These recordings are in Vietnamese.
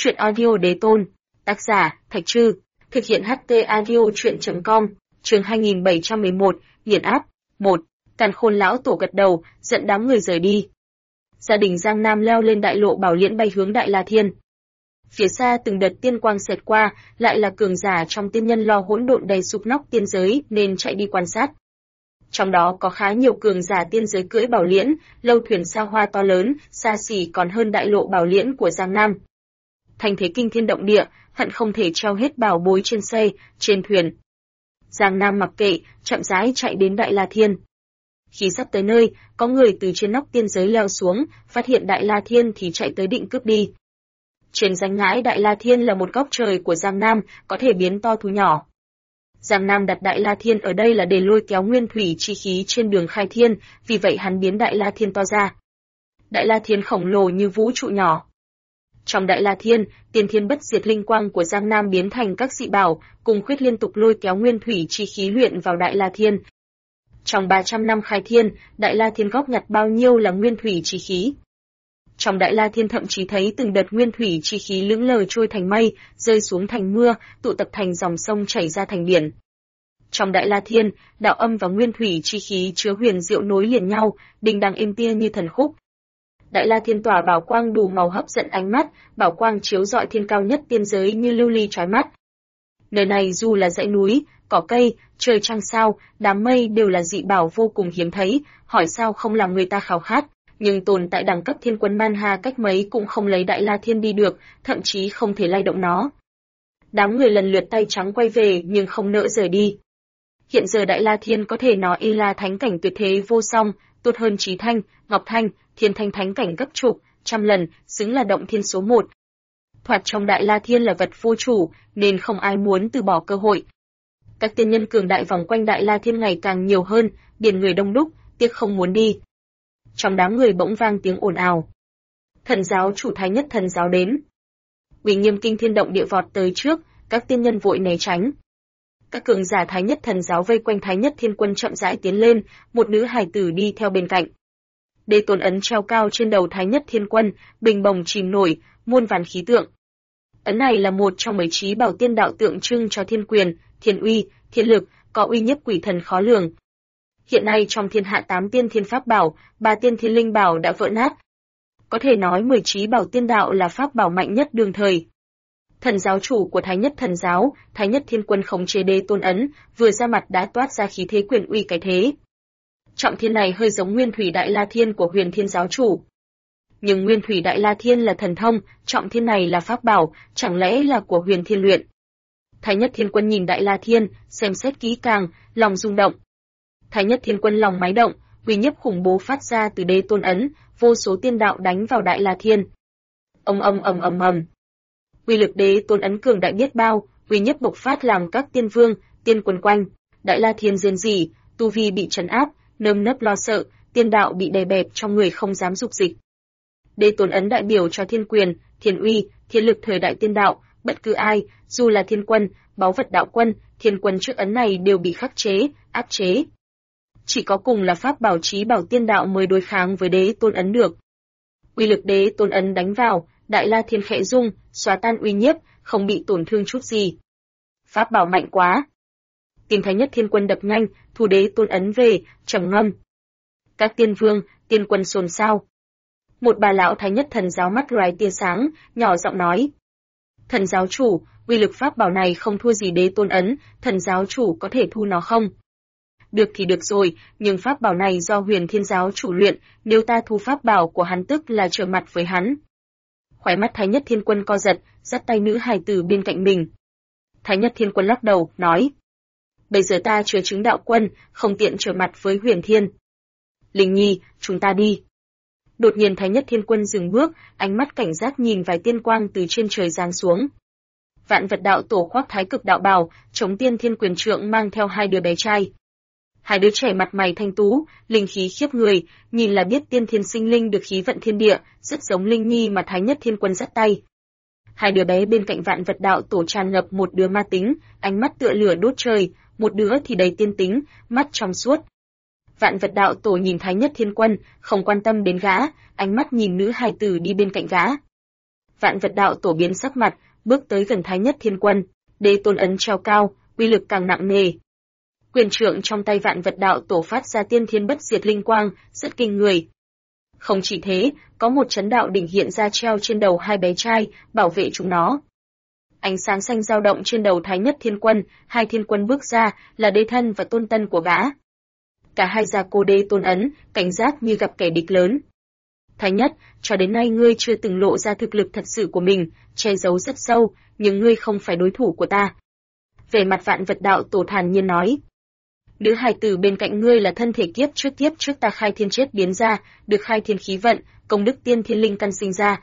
Chuyện audio Đế Tôn, tác giả Thạch Trư, thực hiện HT audio truyện.com, chương 2711, nghiền áp. 1. Càn Khôn lão tổ gật đầu, dẫn đám người rời đi. Gia đình Giang Nam leo lên đại lộ Bảo Liễn bay hướng Đại La Thiên. Phía xa từng đợt tiên quang xẹt qua, lại là cường giả trong tiên nhân lo hỗn độn đầy sụp nóc tiên giới nên chạy đi quan sát. Trong đó có khá nhiều cường giả tiên giới cưỡi Bảo Liễn, lâu thuyền sao hoa to lớn, xa xỉ còn hơn đại lộ Bảo Liễn của Giang Nam. Thành thế kinh thiên động địa, hận không thể treo hết bảo bối trên xe, trên thuyền. Giang Nam mặc kệ, chậm rãi chạy đến Đại La Thiên. Khi sắp tới nơi, có người từ trên nóc tiên giới leo xuống, phát hiện Đại La Thiên thì chạy tới định cướp đi. Trên danh ngãi Đại La Thiên là một góc trời của Giang Nam, có thể biến to thu nhỏ. Giang Nam đặt Đại La Thiên ở đây là để lôi kéo nguyên thủy chi khí trên đường khai thiên, vì vậy hắn biến Đại La Thiên to ra. Đại La Thiên khổng lồ như vũ trụ nhỏ. Trong Đại La Thiên, tiên thiên bất diệt linh quang của Giang Nam biến thành các dị bảo, cùng khuyết liên tục lôi kéo nguyên thủy chi khí luyện vào Đại La Thiên. Trong 300 năm khai thiên, Đại La Thiên góp nhặt bao nhiêu là nguyên thủy chi khí. Trong Đại La Thiên thậm chí thấy từng đợt nguyên thủy chi khí lững lờ trôi thành mây, rơi xuống thành mưa, tụ tập thành dòng sông chảy ra thành biển. Trong Đại La Thiên, đạo âm và nguyên thủy chi khí chứa huyền diệu nối liền nhau, đình đàng êm tia như thần khúc. Đại La Thiên tỏa bảo quang đủ màu hấp dẫn ánh mắt, bảo quang chiếu rọi thiên cao nhất tiên giới như lưu ly chói mắt. Nơi này dù là dãy núi, cỏ cây, trời trăng sao, đám mây đều là dị bảo vô cùng hiếm thấy, hỏi sao không làm người ta khao khát, nhưng tồn tại đẳng cấp thiên quân Manha cách mấy cũng không lấy Đại La Thiên đi được, thậm chí không thể lay động nó. Đám người lần lượt tay trắng quay về nhưng không nỡ rời đi. Hiện giờ Đại La Thiên có thể nói y là thánh cảnh tuyệt thế vô song, tốt hơn Chí Thanh, Ngọc Thanh, Thiên Thanh thánh cảnh gấp chục, trăm lần, xứng là động thiên số 1. Thoạt trong Đại La Thiên là vật vô chủ, nên không ai muốn từ bỏ cơ hội. Các tiên nhân cường đại vòng quanh Đại La Thiên ngày càng nhiều hơn, biển người đông đúc, tiếc không muốn đi. Trong đám người bỗng vang tiếng ồn ào. Thần giáo chủ Thái Nhất Thần giáo đến. Uy nghiêm kinh thiên động địa vọt tới trước, các tiên nhân vội né tránh. Các cường giả Thái Nhất Thần giáo vây quanh Thái Nhất Thiên Quân chậm rãi tiến lên, một nữ hài tử đi theo bên cạnh. Đế tôn ấn treo cao trên đầu Thái Nhất Thiên Quân, bình bồng chìm nổi, muôn vàn khí tượng. Ấn này là một trong mấy trí bảo tiên đạo tượng trưng cho thiên quyền, thiên uy, thiên lực, có uy nhiếp quỷ thần khó lường. Hiện nay trong thiên hạ 8 tiên thiên pháp bảo, 3 tiên thiên linh bảo đã vỡ nát. Có thể nói 10 trí bảo tiên đạo là pháp bảo mạnh nhất đương thời. Thần giáo chủ của Thái Nhất Thần giáo, Thái Nhất Thiên Quân khống chế đế tôn ấn, vừa ra mặt đã toát ra khí thế quyền uy cái thế. Trọng thiên này hơi giống Nguyên Thủy Đại La Thiên của Huyền Thiên giáo chủ. Nhưng Nguyên Thủy Đại La Thiên là thần thông, trọng thiên này là pháp bảo, chẳng lẽ là của Huyền Thiên luyện. Thái Nhất Thiên Quân nhìn Đại La Thiên, xem xét kỹ càng, lòng rung động. Thái Nhất Thiên Quân lòng máy động, uy nhiếp khủng bố phát ra từ đế tôn ấn, vô số tiên đạo đánh vào Đại La Thiên. Ầm. Uy lực đế tôn ấn cường đại biết bao, uy nhiếp bộc phát làm các tiên vương, tiên quần quanh, Đại La Thiên rên rỉ, tu vi bị trấn áp, nơm nớp lo sợ, tiên đạo bị đè bẹp trong người không dám dục dịch. Đế tôn ấn đại biểu cho thiên quyền, thiên uy, thiên lực thời đại tiên đạo, bất cứ ai, dù là thiên quân, báu vật đạo quân, thiên quân trước ấn này đều bị khắc chế, áp chế. Chỉ có cùng là pháp bảo trí bảo tiên đạo mới đối kháng với đế tôn ấn được. Uy lực đế tôn ấn đánh vào, Đại La Thiên khẽ rung, xóa tan uy nhiếp, không bị tổn thương chút gì. Pháp bảo mạnh quá. Tim Thái Nhất Thiên Quân đập nhanh, thu đế tôn ấn về, trầm ngâm. Các tiên vương, tiên quân xôn xao. Một bà lão Thái Nhất Thần giáo mắt loài tia sáng, nhỏ giọng nói: Thần giáo chủ, uy lực pháp bảo này không thua gì đế tôn ấn, thần giáo chủ có thể thu nó không? Được thì được rồi, nhưng pháp bảo này do Huyền Thiên giáo chủ luyện, nếu ta thu pháp bảo của hắn tức là trở mặt với hắn. Khóe mắt Thái Nhất Thiên Quân co giật, dắt tay nữ hài tử bên cạnh mình. Thái Nhất Thiên Quân lắc đầu, nói: Bây giờ ta chưa chứng đạo quân, không tiện trở mặt với Huyền Thiên. Linh Nhi, chúng ta đi. Đột nhiên Thái Nhất Thiên Quân dừng bước, ánh mắt cảnh giác nhìn vài tiên quang từ trên trời giáng xuống. Vạn Vật đạo tổ khoác Thái Cực đạo bào, chống tiên thiên quyền trượng mang theo 2 đứa bé trai. 2 đứa trẻ mặt mày thanh tú, linh khí khiếp người, nhìn là biết tiên thiên sinh linh được khí vận thiên địa, rất giống Linh Nhi mà Thái Nhất Thiên Quân dắt tay. 2 đứa bé bên cạnh Vạn Vật đạo tổ tràn ngập một đứa ma tính, ánh mắt tựa lửa đốt trời, một đứa thì đầy tiên tính, mắt trong suốt. Vạn Vật đạo tổ nhìn Thái Nhất Thiên Quân, không quan tâm đến gã, ánh mắt nhìn nữ hài tử đi bên cạnh gã. Vạn Vật Đạo Tổ biến sắc mặt, bước tới gần Thái Nhất Thiên Quân, Đế Tôn ấn treo cao, uy lực càng nặng nề. Quyền trượng trong tay Vạn Vật Đạo Tổ phát ra tiên thiên bất diệt linh quang, rất kinh người. Không chỉ thế, có một chấn đạo đỉnh hiện ra treo trên đầu hai bé trai, bảo vệ chúng nó. Ánh sáng xanh dao động trên đầu Thái Nhất Thiên Quân, hai thiên quân bước ra, là Đế Thân và Tôn Tân của gã. Cả hai già cô Đế Tôn ấn, cảnh giác như gặp kẻ địch lớn. Thái Nhất, cho đến nay ngươi chưa từng lộ ra thực lực thật sự của mình, che giấu rất sâu, nhưng ngươi không phải đối thủ của ta. Về mặt Vạn Vật Đạo Tổ thản nhiên nói. Nữ hài tử bên cạnh ngươi là thân thể kiếp trước ta khai thiên chết biến ra, được khai thiên khí vận, công đức tiên thiên linh căn sinh ra.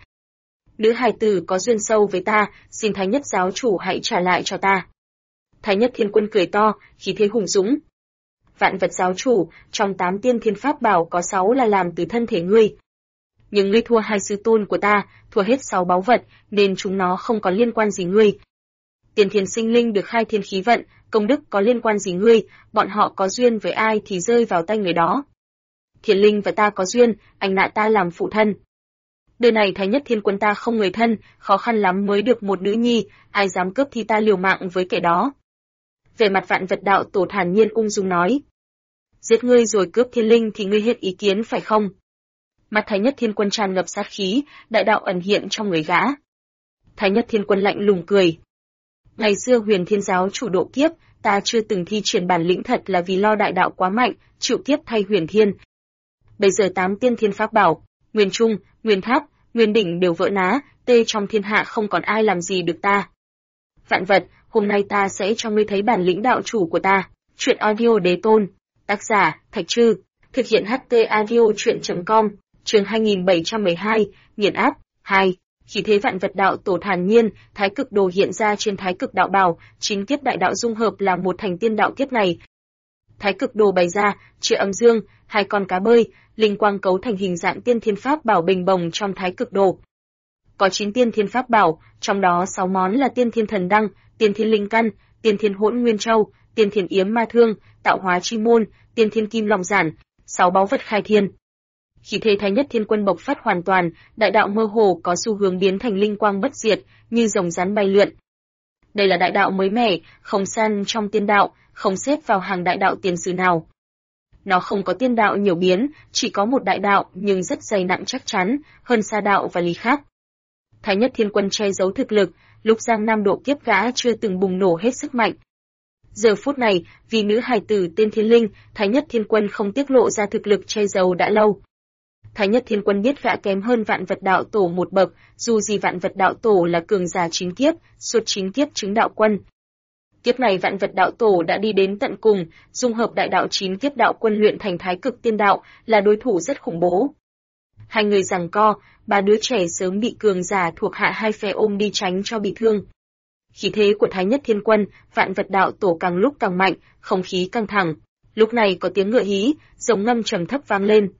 Nữ hài tử có duyên sâu với ta, xin Thái Nhất giáo chủ hãy trả lại cho ta. Thái Nhất Thiên Quân cười to, khí thế hùng dũng. Vạn Vật giáo chủ, trong 8 tiên thiên pháp bảo có 6 là làm từ thân thể ngươi. Nhưng ngươi thua hai sư tôn của ta, thua hết 6 báu vật, nên chúng nó không có liên quan gì ngươi. Tiên thiên sinh linh được khai thiên khí vận, công đức có liên quan gì ngươi, bọn họ có duyên với ai thì rơi vào tay người đó. Thiên linh và ta có duyên, anh nạ ta làm phụ thân. Đời này Thái Nhất Thiên Quân ta không người thân, khó khăn lắm mới được một nữ nhi, ai dám cướp thì ta liều mạng với kẻ đó. Về mặt Vạn Vật Đạo Tổ thản nhiên ung dung nói. Giết ngươi rồi cướp thiên linh thì ngươi hết ý kiến phải không? Mặt Thái Nhất Thiên Quân tràn ngập sát khí, đại đạo ẩn hiện trong người gã. Thái Nhất Thiên Quân lạnh lùng cười. Ngày xưa Huyền Thiên giáo chủ độ kiếp, ta chưa từng thi triển bản lĩnh thật là vì lo đại đạo quá mạnh, chịu kiếp thay Huyền Thiên. Bây giờ 8 tiên thiên pháp bảo, Nguyên Trung, Nguyên Tháp, Nguyên Đỉnh đều vỡ ná, tê trong thiên hạ không còn ai làm gì được ta. Vạn Vật, hôm nay ta sẽ cho ngươi thấy bản lĩnh đạo chủ của ta. Truyện audio Đế Tôn, tác giả Thạch Trư, thực hiện HT audio truyện.com, chương 2712, nghiền áp 2. Khí thế Vạn Vật Đạo Tổ thản nhiên, Thái Cực Đồ hiện ra trên Thái Cực Đạo Bào, 9 kiếp đại đạo dung hợp là một thành tiên đạo kiếp này. Thái Cực Đồ bày ra, chia âm dương, 2 con cá bơi, linh quang cấu thành hình dạng tiên thiên pháp bảo bình bồng trong Thái Cực Đồ. Có 9 tiên thiên pháp bảo, trong đó 6 món là tiên thiên thần đăng, tiên thiên linh căn, tiên thiên hỗn nguyên châu, tiên thiên yếm ma thương, tạo hóa chi môn, tiên thiên kim long giản, 6 báu vật khai thiên. Khí thế Thái Nhất Thiên Quân bộc phát hoàn toàn, đại đạo mơ hồ có xu hướng biến thành linh quang bất diệt, như rồng rắn bay lượn. Đây là đại đạo mới mẻ, không san trong tiên đạo, không xếp vào hàng đại đạo tiền sử nào. Nó không có tiên đạo nhiều biến, chỉ có một đại đạo nhưng rất dày nặng chắc chắn, hơn xa đạo và lý khác. Thái Nhất Thiên Quân che giấu thực lực, lúc Giang Nam độ kiếp gã chưa từng bùng nổ hết sức mạnh. Giờ phút này, vì nữ hài tử tên Thiên Linh, Thái Nhất Thiên Quân không tiết lộ ra thực lực che giấu đã lâu. Thái Nhất Thiên Quân biết gã kém hơn Vạn Vật Đạo Tổ một bậc, dù gì Vạn Vật Đạo Tổ là cường giả 9 kiếp, suốt 9 kiếp chứng đạo quân. Kiếp này Vạn Vật Đạo Tổ đã đi đến tận cùng, dung hợp đại đạo 9 kiếp đạo quân luyện thành Thái Cực Tiên Đạo, là đối thủ rất khủng bố. Hai người giằng co, 3 đứa trẻ sớm bị cường giả thuộc hạ hai phe ôm đi tránh cho bị thương. Khí thế của Thái Nhất Thiên Quân, Vạn Vật Đạo Tổ càng lúc càng mạnh, không khí căng thẳng. Lúc này có tiếng ngựa hí, rống ngâm trầm thấp vang lên.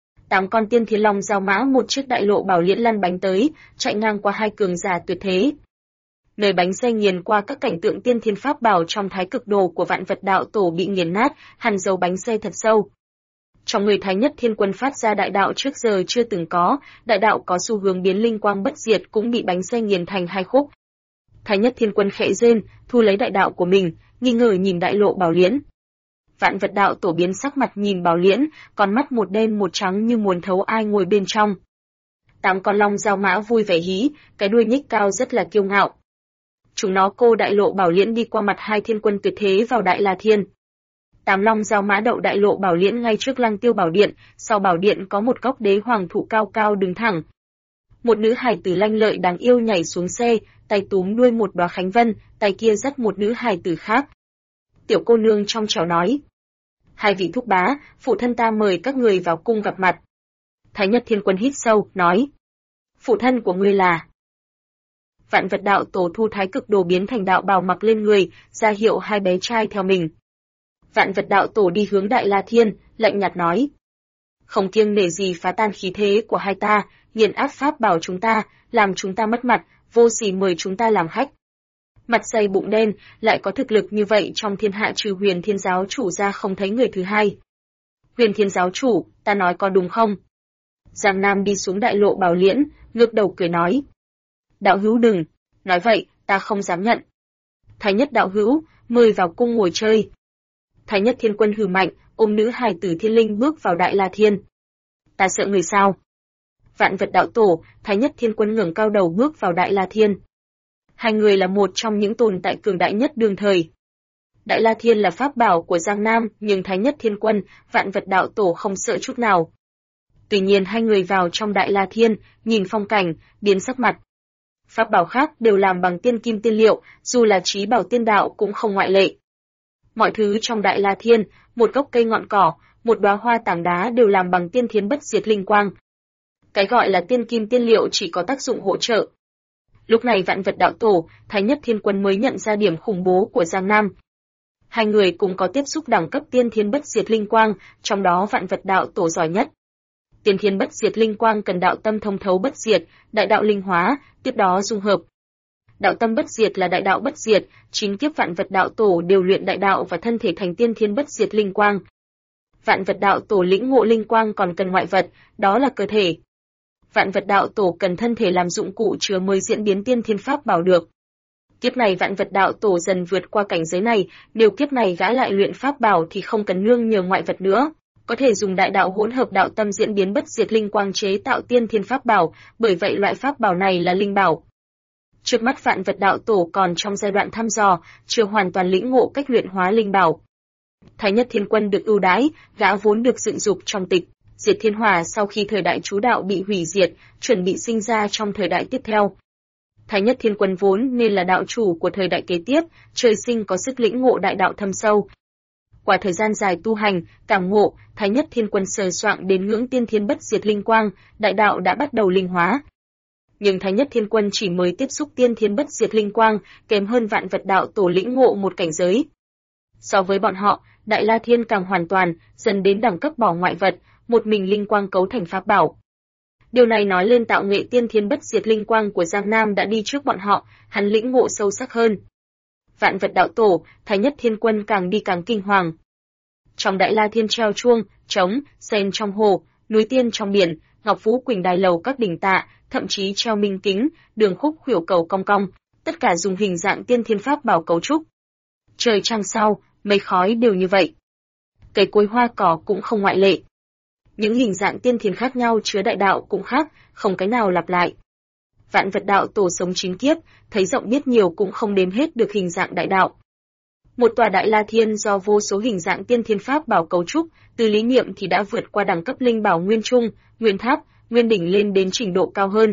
8 con tiên thiên long giao mã một chiếc đại lộ bảo liễn lăn bánh tới, chạy ngang qua hai cường giả tuyệt thế. Nơi bánh xe nghiền qua các cảnh tượng tiên thiên pháp bảo trong Thái Cực Đồ của Vạn Vật Đạo Tổ bị nghiền nát, hằn dấu bánh xe thật sâu. Trong người Thái Nhất Thiên Quân phát ra đại đạo trước giờ chưa từng có, đại đạo có xu hướng biến linh quang bất diệt cũng bị bánh xe nghiền thành hai khúc. Thái Nhất Thiên Quân khẽ rên, thu lấy đại đạo của mình, nghi ngờ nhìn đại lộ bảo liễn. Vạn Vật Đạo Tổ biến sắc mặt nhìn bảo liễn, con mắt một đen một trắng như muốn thấu ai ngồi bên trong. 8 con long giao mã vui vẻ hí, cái đuôi nhích cao rất là kiêu ngạo. Chúng nó cô đại lộ bảo liễn đi qua mặt hai thiên quân tuyệt thế vào Đại La Thiên. 8 long giao mã đậu đại lộ bảo liễn ngay trước Lăng Tiêu Bảo Điện, sau bảo điện có một gốc đế hoàng thụ cao cao đứng thẳng. Một nữ hài tử lanh lợi đáng yêu nhảy xuống xe, tay túm đuôi một đóa khánh vân, tay kia dắt một nữ hài tử khác. Tiểu cô nương trong trẻo nói: "Hai vị thúc bá, phụ thân ta mời các người vào cung gặp mặt." Thái Nhất Thiên Quân hít sâu, nói: "Phụ thân của ngươi là?" Vạn Vật Đạo Tổ thu Thái Cực Đồ biến thành đạo bào mặc lên người, ra hiệu hai bé trai theo mình. Vạn Vật Đạo Tổ đi hướng Đại La Thiên, lạnh nhạt nói: "Không kiêng nể gì phá tan khí thế của hai ta, nghiền áp pháp bảo chúng ta, làm chúng ta mất mặt, vô sỉ mời chúng ta làm khách." Mặt dày bụng đen, lại có thực lực như vậy trong thiên hạ trừ Huyền Thiên giáo chủ ra không thấy người thứ hai. Huyền Thiên giáo chủ, ta nói có đúng không? Giang Nam đi xuống đại lộ bảo liễn, ngước đầu cười nói: Đạo hữu đừng, nói vậy, ta không dám nhận. Thái nhất đạo hữu, mời vào cung ngồi chơi. Thái nhất thiên quân hừ mạnh, ôm nữ hài tử thiên linh bước vào Đại La Thiên. Ta sợ người sao? Vạn vật đạo tổ, Thái nhất thiên quân ngẩng cao đầu bước vào Đại La Thiên. Hai người là một trong những tồn tại cường đại nhất đương thời. Đại La Thiên là pháp bảo của Giang Nam, nhưng Thái nhất thiên quân, vạn vật đạo tổ không sợ chút nào. Tuy nhiên hai người vào trong Đại La Thiên, nhìn phong cảnh, biến sắc mặt. Pháp bảo khác đều làm bằng tiên kim tiên liệu, dù là trí bảo tiên đạo cũng không ngoại lệ. Mọi thứ trong Đại La Thiên, một gốc cây ngọn cỏ, một đóa hoa tảng đá đều làm bằng tiên thiến bất diệt linh quang. Cái gọi là tiên kim tiên liệu chỉ có tác dụng hỗ trợ. Lúc này vạn vật đạo tổ, Thái nhất thiên quân mới nhận ra điểm khủng bố của Giang Nam. Hai người cũng có tiếp xúc đẳng cấp tiên thiến bất diệt linh quang, trong đó vạn vật đạo tổ giỏi nhất. Tiên thiến bất diệt linh quang cần đạo tâm thông thấu bất diệt, đại đạo linh hóa, tiếp đó dung hợp. Đạo tâm bất diệt là đại đạo bất diệt, 9 kiếp vạn vật đạo tổ đều luyện đại đạo và thân thể thành tiên thiến bất diệt linh quang. Vạn vật đạo tổ lĩnh ngộ linh quang còn cần ngoại vật, đó là cơ thể. Vạn vật đạo tổ cần thân thể làm dụng cụ chứa mới diễn biến tiên thiên pháp bảo được. Kiếp này vạn vật đạo tổ dần vượt qua cảnh giới này, nếu kiếp này gã lại luyện pháp bảo thì không cần nương nhờ ngoại vật nữa, có thể dùng đại đạo hỗn hợp đạo tâm diễn biến bất diệt linh quang chế tạo tiên thiên pháp bảo, bởi vậy loại pháp bảo này là linh bảo. Trước mắt vạn vật đạo tổ còn trong giai đoạn thăm dò, chưa hoàn toàn lĩnh ngộ cách luyện hóa linh bảo. Thái nhất thiên quân được ưu đãi, gã vốn được dựng dục trong tịch Diệt Thiên Hỏa sau khi thời đại chú đạo bị hủy diệt, chuẩn bị sinh ra trong thời đại tiếp theo. Thái nhất thiên quân vốn nên là đạo chủ của thời đại kế tiếp, trời sinh có sức lĩnh ngộ đại đạo thâm sâu. Qua thời gian dài tu hành, cảm ngộ, Thái nhất thiên quân sờ soạng đến ngưỡng tiên thiên bất diệt linh quang, đại đạo đã bắt đầu linh hóa. Nhưng Thái nhất thiên quân chỉ mới tiếp xúc tiên thiên bất diệt linh quang, kém hơn vạn vật đạo tổ lĩnh ngộ một cảnh giới. So với bọn họ, Đại La Thiên càng hoàn toàn, dần đến đẳng cấp bỏ ngoại vật, một mình linh quang cấu thành pháp bảo. Điều này nói lên tạo nghệ tiên thiên bất diệt linh quang của Giang Nam đã đi trước bọn họ, hắn lĩnh ngộ sâu sắc hơn. Vạn vật đạo tổ, Thái nhất thiên quân càng đi càng kinh hoàng. Trong Đại La Thiên treo chuông, trống, sen trong hồ, núi tiên trong biển, ngọc phú quỳnh đài lầu các đỉnh tạ, thậm chí treo minh kính, đường khúc khuỷu cầu cong cong, tất cả dùng hình dạng tiên thiên pháp bảo cấu trúc. Trời trăng sao, mây khói đều như vậy. Cây cối hoa cỏ cũng không ngoại lệ. Những hình dạng tiên thiên khác nhau chứa đại đạo cũng khác, không cái nào lặp lại. Vạn vật đạo tổ sống 9 kiếp, thấy rộng biết nhiều cũng không đếm hết được hình dạng đại đạo. Một tòa Đại La Thiên do vô số hình dạng tiên thiên pháp bảo cấu trúc, từ lý niệm thì đã vượt qua đẳng cấp linh bảo nguyên trung, nguyên tháp, nguyên đỉnh lên đến trình độ cao hơn.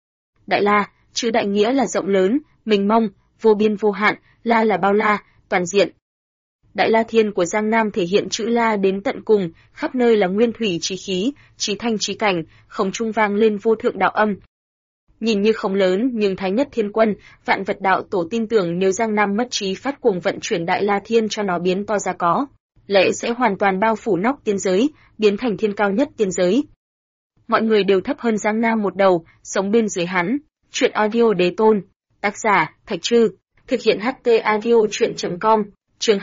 Đại La, chữ đại nghĩa là rộng lớn, mênh mông, vô biên vô hạn, La là bao la, toàn diện. Đại La Thiên của Giang Nam thể hiện chữ La đến tận cùng, khắp nơi là nguyên thủy chí khí, chí thanh chí cảnh, không trung vang lên vô thượng đạo âm. Nhìn như không lớn, nhưng Thái nhất thiên quân, vạn vật đạo tổ tin tưởng nếu Giang Nam mất trí phát cuồng vận chuyển Đại La Thiên cho nó biến to ra có, lẽ sẽ hoàn toàn bao phủ nóc tiên giới, biến thành thiên cao nhất tiên giới. Mọi người đều thấp hơn Giang Nam một đầu, sống bên dưới hắn. Truyện audio đế tôn, tác giả Thạch Trư, thực hiện HT audio truyện.com. Chương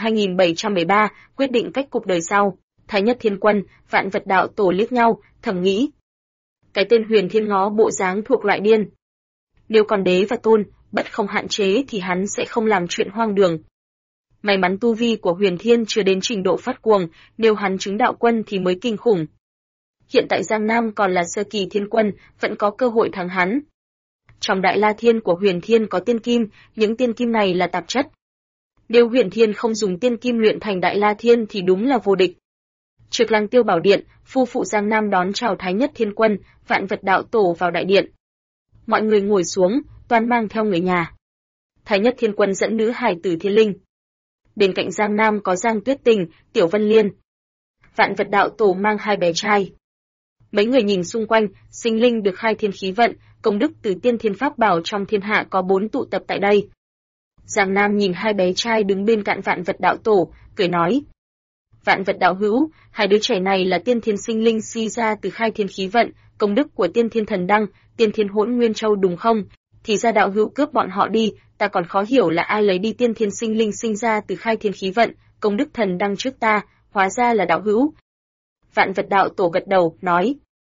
2713, quyết định cách cục đời sau. Thái nhất thiên quân, vạn vật đạo tổ liếc nhau, thầm nghĩ. Cái tên Huyền Thiên ngó bộ dáng thuộc loại điên. Nếu còn đế và tôn, bất không hạn chế thì hắn sẽ không làm chuyện hoang đường. May mắn tu vi của Huyền Thiên chưa đến trình độ phát cuồng, nếu hắn chứng đạo quân thì mới kinh khủng. Hiện tại Giang Nam còn là sơ kỳ thiên quân, vẫn có cơ hội thắng hắn. Trong Đại La Thiên của Huyền Thiên có tiên kim, những tiên kim này là tạp chất. Nếu Huyền Thiên không dùng tiên kim luyện thành Đại La Thiên thì đúng là vô địch. Trực Lăng Tiêu Bảo Điện, phu phụ Giang Nam đón chào Thái nhất thiên quân, vạn vật đạo tổ vào đại điện. Mọi người ngồi xuống, toàn mang theo người nhà. Thái nhất thiên quân dẫn nữ hài tử Thiên Linh. Bên cạnh Giang Nam có Giang Tuyết Tình, Tiểu Vân Liên. Vạn vật đạo tổ mang 2 bé trai. Mấy người nhìn xung quanh, sinh linh được khai thiên khí vận, công đức từ tiên thiên pháp bảo trong thiên hạ có 4 tụ tập tại đây. Giang Nam nhìn 2 bé trai đứng bên cạnh vạn vật đạo tổ, cười nói. Vạn vật đạo hữu, 2 đứa trẻ này là tiên thiên sinh linh suy ra từ khai thiên khí vận, công đức của tiên thiên thần đăng, tiên thiên hỗn nguyên châu đúng không? Thì ra đạo hữu cướp bọn họ đi, ta còn khó hiểu là ai lấy đi tiên thiên sinh linh sinh ra từ khai thiên khí vận, công đức thần đăng trước ta, hóa ra là đạo hữu. Vạn vật đạo tổ gật đầu, nói.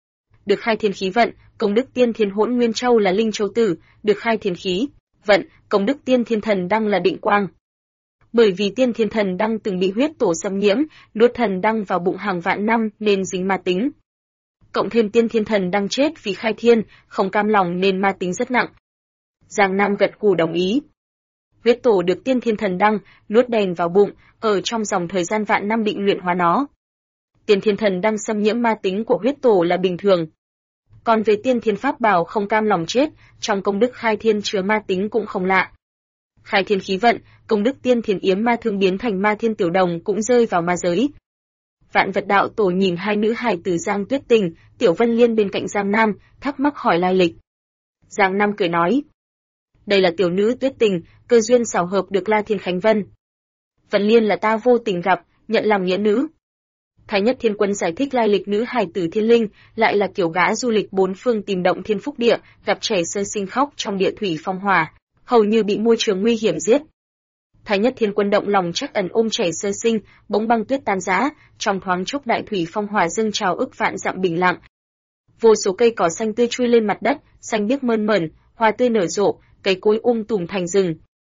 được khai thiên khí vận, công đức tiên thiên Hỗn Nguyên Châu là Linh Châu Tử, được khai thiên khí vận, công đức tiên thiên thần đăng là Định Quang. Bởi vì tiên thiên thần đăng từng bị huyết tổ xâm nhiễm, nuốt thần đăng vào bụng hàng vạn năm nên dính ma tính. Cộng thêm tiên thiên thần đăng chết vì khai thiên, không cam lòng nên ma tính rất nặng. Giang Nam gật gù đồng ý. Huyết tổ được tiên thiên thần đăng nuốt đèn vào bụng, ở trong dòng thời gian vạn năm định luyện hóa nó. Tiên thiên thần đăng xâm nhiễm ma tính của huyết tổ là bình thường. Còn về tiên thiên pháp bảo không cam lòng chết, trong công đức khai thiên chứa ma tính cũng không lạ. Khai thiên khí vận, công đức tiên thiên yếm ma thương biến thành ma thiên tiểu đồng cũng rơi vào ma giới. Vạn Vật Đạo Tổ nhìn hai nữ hài tử Giang Tuyết Tình, Tiểu Vân Liên bên cạnh Giang Nam, thắc mắc hỏi lai lịch. Giang Nam cười nói, đây là tiểu nữ Tuyết Tình, cơ duyên xảo hợp được La Thiên Khánh Vân. Vân Liên là ta vô tình gặp, nhận làm nghĩa nữ. Thái Nhất Thiên Quân giải thích lai lịch nữ hài tử Thiên Linh, lại là kiểu gã du lịch bốn phương tìm động thiên phúc địa, gặp trẻ sơ sinh khóc trong địa thủy phong hỏa, hầu như bị môi trường nguy hiểm giết. Thái Nhất Thiên Quân động lòng trắc ẩn ôm trẻ sơ sinh, bỗng băng tuyết tan rã, trong thoáng chốc đại thủy phong hỏa dâng trào ức vạn dặm bình lặng. Vô số cây cỏ xanh tươi chui lên mặt đất, xanh biếc mơn mởn, hoa tươi nở rộ, cây cối tùm thành rừng.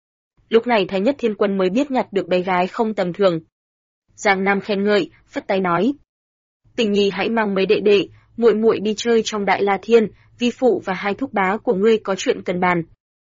Lúc này Thái Nhất Thiên Quân mới biết nhặt được bé gái không tầm thường. Giang Nam khen ngợi, phất tay nói: "Tình nhi hãy mang mấy đệ đệ, muội muội đi chơi trong Đại La Thiên, vi phụ và hai thúc bá của ngươi có chuyện cần bàn."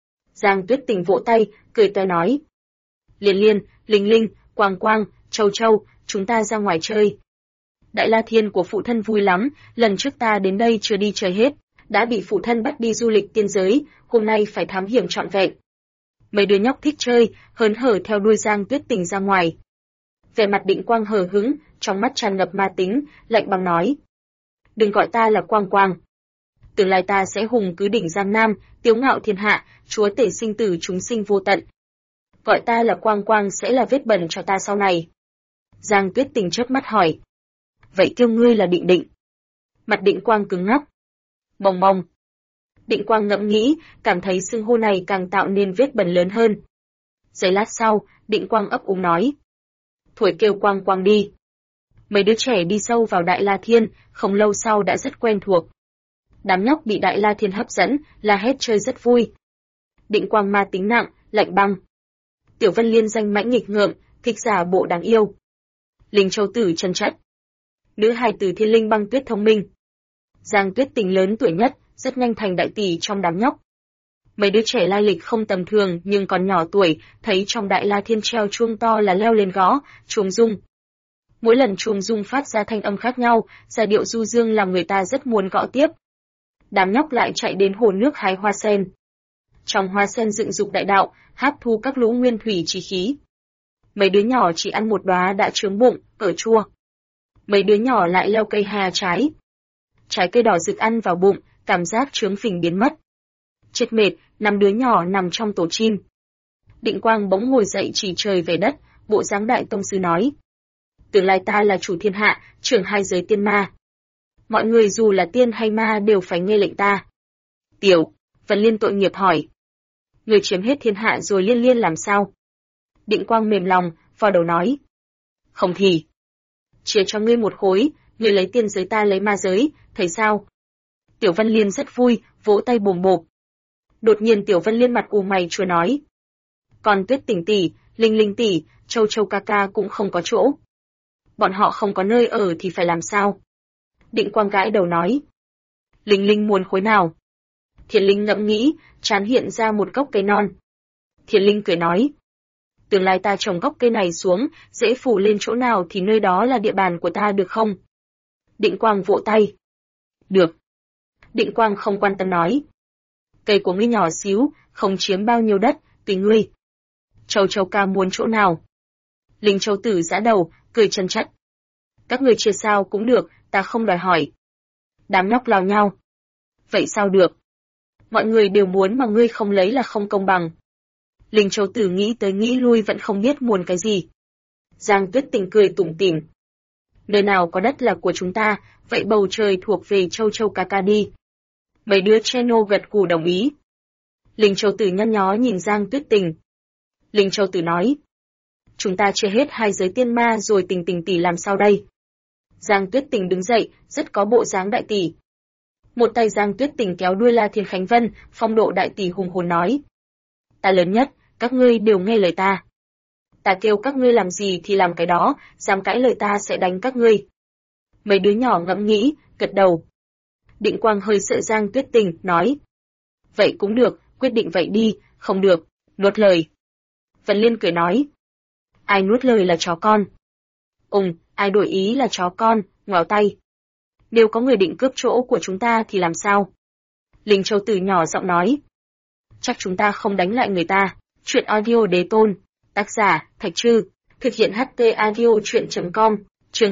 Giang Tuyết Tình vỗ tay, cười tươi nói: "Liên Liên, Linh Linh, Quang Quang, Châu Châu, chúng ta ra ngoài chơi. Đại La Thiên của phụ thân vui lắm, lần trước ta đến đây chưa đi chơi hết, đã bị phụ thân bắt đi du lịch tiên giới, hôm nay phải thám hiểm trọn vẹn." Mấy đứa nhóc thích chơi, hớn hở theo đuôi Giang Tuyết Tình ra ngoài. Vẻ mặt Định Quang hờ hững, trong mắt tràn ngập ma tính, lạnh băng nói: "Đừng gọi ta là Quang Quang. Tương lai ta sẽ hùng cứ đỉnh Giang Nam, tiếu ngạo thiên hạ, chúa tể sinh tử chúng sinh vô tận. Gọi ta là Quang Quang sẽ là vết bẩn cho ta sau này." Giang Tuyết Tình chớp mắt hỏi: "Vậy kêu ngươi là Định Định?" Mặt Định Quang cứng ngắc. Bồng bồng. Định Quang ngẫm nghĩ, cảm thấy xưng hô này càng tạo nên vết bẩn lớn hơn. Giây lát sau, Định Quang ấp úng nói: "Thổi kêu Quang Quang đi." Mấy đứa trẻ đi sâu vào Đại La Thiên, không lâu sau đã rất quen thuộc. Đám nhóc bị Đại La Thiên hấp dẫn, la hét chơi rất vui. Định Quang ma tính nặng, lạnh băng. Tiểu Vân Liên danh mãnh nghịch ngợm, kịch giả bộ đáng yêu. Linh Châu Tử chân chất. Nữ hài tử Thiên Linh Băng Tuyết thông minh. Giang Tuyết Tình lớn tuổi nhất, rất nhanh thành đại tỷ trong đám nhóc. Mấy đứa trẻ lai lịch không tầm thường nhưng còn nhỏ tuổi, thấy trong Đại La Thiên treo chuông to là leo lên gõ, chuông rung. Mỗi lần chuông rung phát ra thanh âm khác nhau, giai điệu du dương làm người ta rất muốn gõ tiếp. Đám nhóc lại chạy đến hồ nước hái hoa sen. Trong hoa sen dựng dục đại đạo, hấp thu các lũ nguyên thủy chi khí. Mấy đứa nhỏ chỉ ăn một đóa đã chướng bụng, ở chua. Mấy đứa nhỏ lại leo cây hà trái. Trái cây đỏ rực ăn vào bụng, cảm giác chướng phình biến mất. Chết mệt, 5 đứa nhỏ nằm trong tổ chim. Định Quang bỗng ngồi dậy chỉ trời về đất, bộ dáng đại tông sư nói: "Tương lai ta là chủ thiên hạ, trưởng hai giới tiên ma. Mọi người dù là tiên hay ma đều phải nghe lệnh ta." Tiểu Vân Liên tội nghiệp hỏi: "Người chiếm hết thiên hạ rồi Liên Liên làm sao?" Định Quang mềm lòng, vò đầu nói: "Không thì chia cho ngươi một khối, ngươi lấy tiên giới ta lấy ma giới, thấy sao?" Tiểu Vân Liên rất vui, vỗ tay bồm bộp. Đột nhiên Tiểu Vân Liên mặt u mày chua nói: "Còn Tuyết Tình tỷ, Linh Linh tỷ, Châu Châu ca ca cũng không có chỗ. Bọn họ không có nơi ở thì phải làm sao?" Định Quang gãi đầu nói: "Linh Linh muốn khối nào?" Thiên Linh ngẫm nghĩ, trán hiện ra một gốc cây non. Thiên Linh cười nói: "Tương lai ta trồng gốc cây này xuống, dễ phủ lên chỗ nào thì nơi đó là địa bàn của ta được không?" Định Quang vỗ tay: "Được." Định Quang không quan tâm nói: "Cây của ngươi nhỏ xíu, không chiếm bao nhiêu đất, tùy ngươi. Châu Châu ca muốn chỗ nào?" Linh Châu Tử giã đầu, cười chân chất: "Các người chia sao cũng được, ta không đòi hỏi." Đám nhóc lao nhau: "Vậy sao được? Mọi người đều muốn mà ngươi không lấy là không công bằng." Linh Châu Tử nghĩ tới nghĩ lui vẫn không biết muốn cái gì. Giang Tuyết Tình cười tủm tỉm: "Nơi nào có đất là của chúng ta, vậy bầu trời thuộc về Châu Châu ca ca đi." Mấy đứa Cheno gật gù đồng ý. Linh Châu Tử nhăn nhó nhìn Giang Tuyết Tình. Linh Châu Tử nói: "Chúng ta chia hết hai giới tiên ma rồi Tình Tình tỷ làm sao đây?" Giang Tuyết Tình đứng dậy, rất có bộ dáng đại tỷ. Một tay Giang Tuyết Tình kéo đuôi La Thiên Khánh Vân, phong độ đại tỷ hùng hồn nói. Ta lớn nhất, các ngươi đều nghe lời ta. Ta kêu các ngươi làm gì thì làm cái đó, dám cãi lời ta sẽ đánh các ngươi. Mấy đứa nhỏ ngẫm nghĩ, gật đầu. Định Quang hơi sợ Giang Tuyết Tình, nói. Vậy cũng được, quyết định vậy đi, không được, nuốt lời. Vân Liên cười nói. Ai nuốt lời là chó con. Ai đổi ý là chó con, ngoéo tay. Nếu có người định cướp chỗ của chúng ta thì làm sao? Linh Châu Tử nhỏ giọng nói. Chắc chúng ta không đánh lại người ta. Chuyện audio đế tôn. Tác giả, Thạch Trư. Thực hiện HT audio chuyện.com. Chương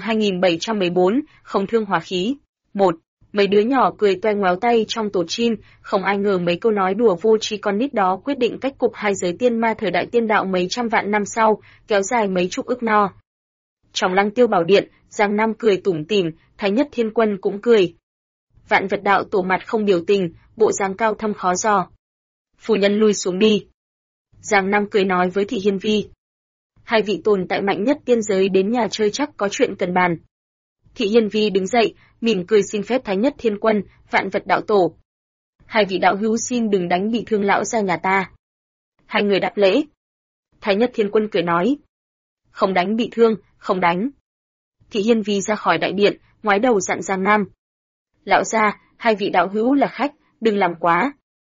2714, không thương hỏa khí. 1. Mấy đứa nhỏ cười toe ngoéo tay trong tổ chim, không ai ngờ mấy câu nói đùa vô tri con nít đó quyết định cách cục hai giới tiên ma thời đại tiên đạo mấy trăm vạn năm sau, kéo dài mấy chục ức no. Trong Lăng Tiêu Bảo Điện, Giang Nam cười tủm tỉm, Thái Nhất Thiên Quân cũng cười. Vạn Vật Đạo Tổ mặt không biểu tình, bộ dáng cao thâm khó dò. Phu nhân lui xuống đi. Giang Nam cười nói với Thị Hiên Vi. Hai vị tồn tại mạnh nhất tiên giới đến nhà chơi chắc có chuyện cần bàn. Thị Hiên Vi đứng dậy, mỉm cười xin phép Thái Nhất Thiên Quân, Vạn Vật Đạo Tổ. Hai vị đạo hữu xin đừng đánh bị thương lão gia nhà ta. Hai người đáp lễ. Thái Nhất Thiên Quân cười nói. Không đánh bị thương, không đánh. Thị Hiên Vi ra khỏi đại điện, ngoái đầu dặn Giang Nam. Lão gia, hai vị đạo hữu là khách, đừng làm quá.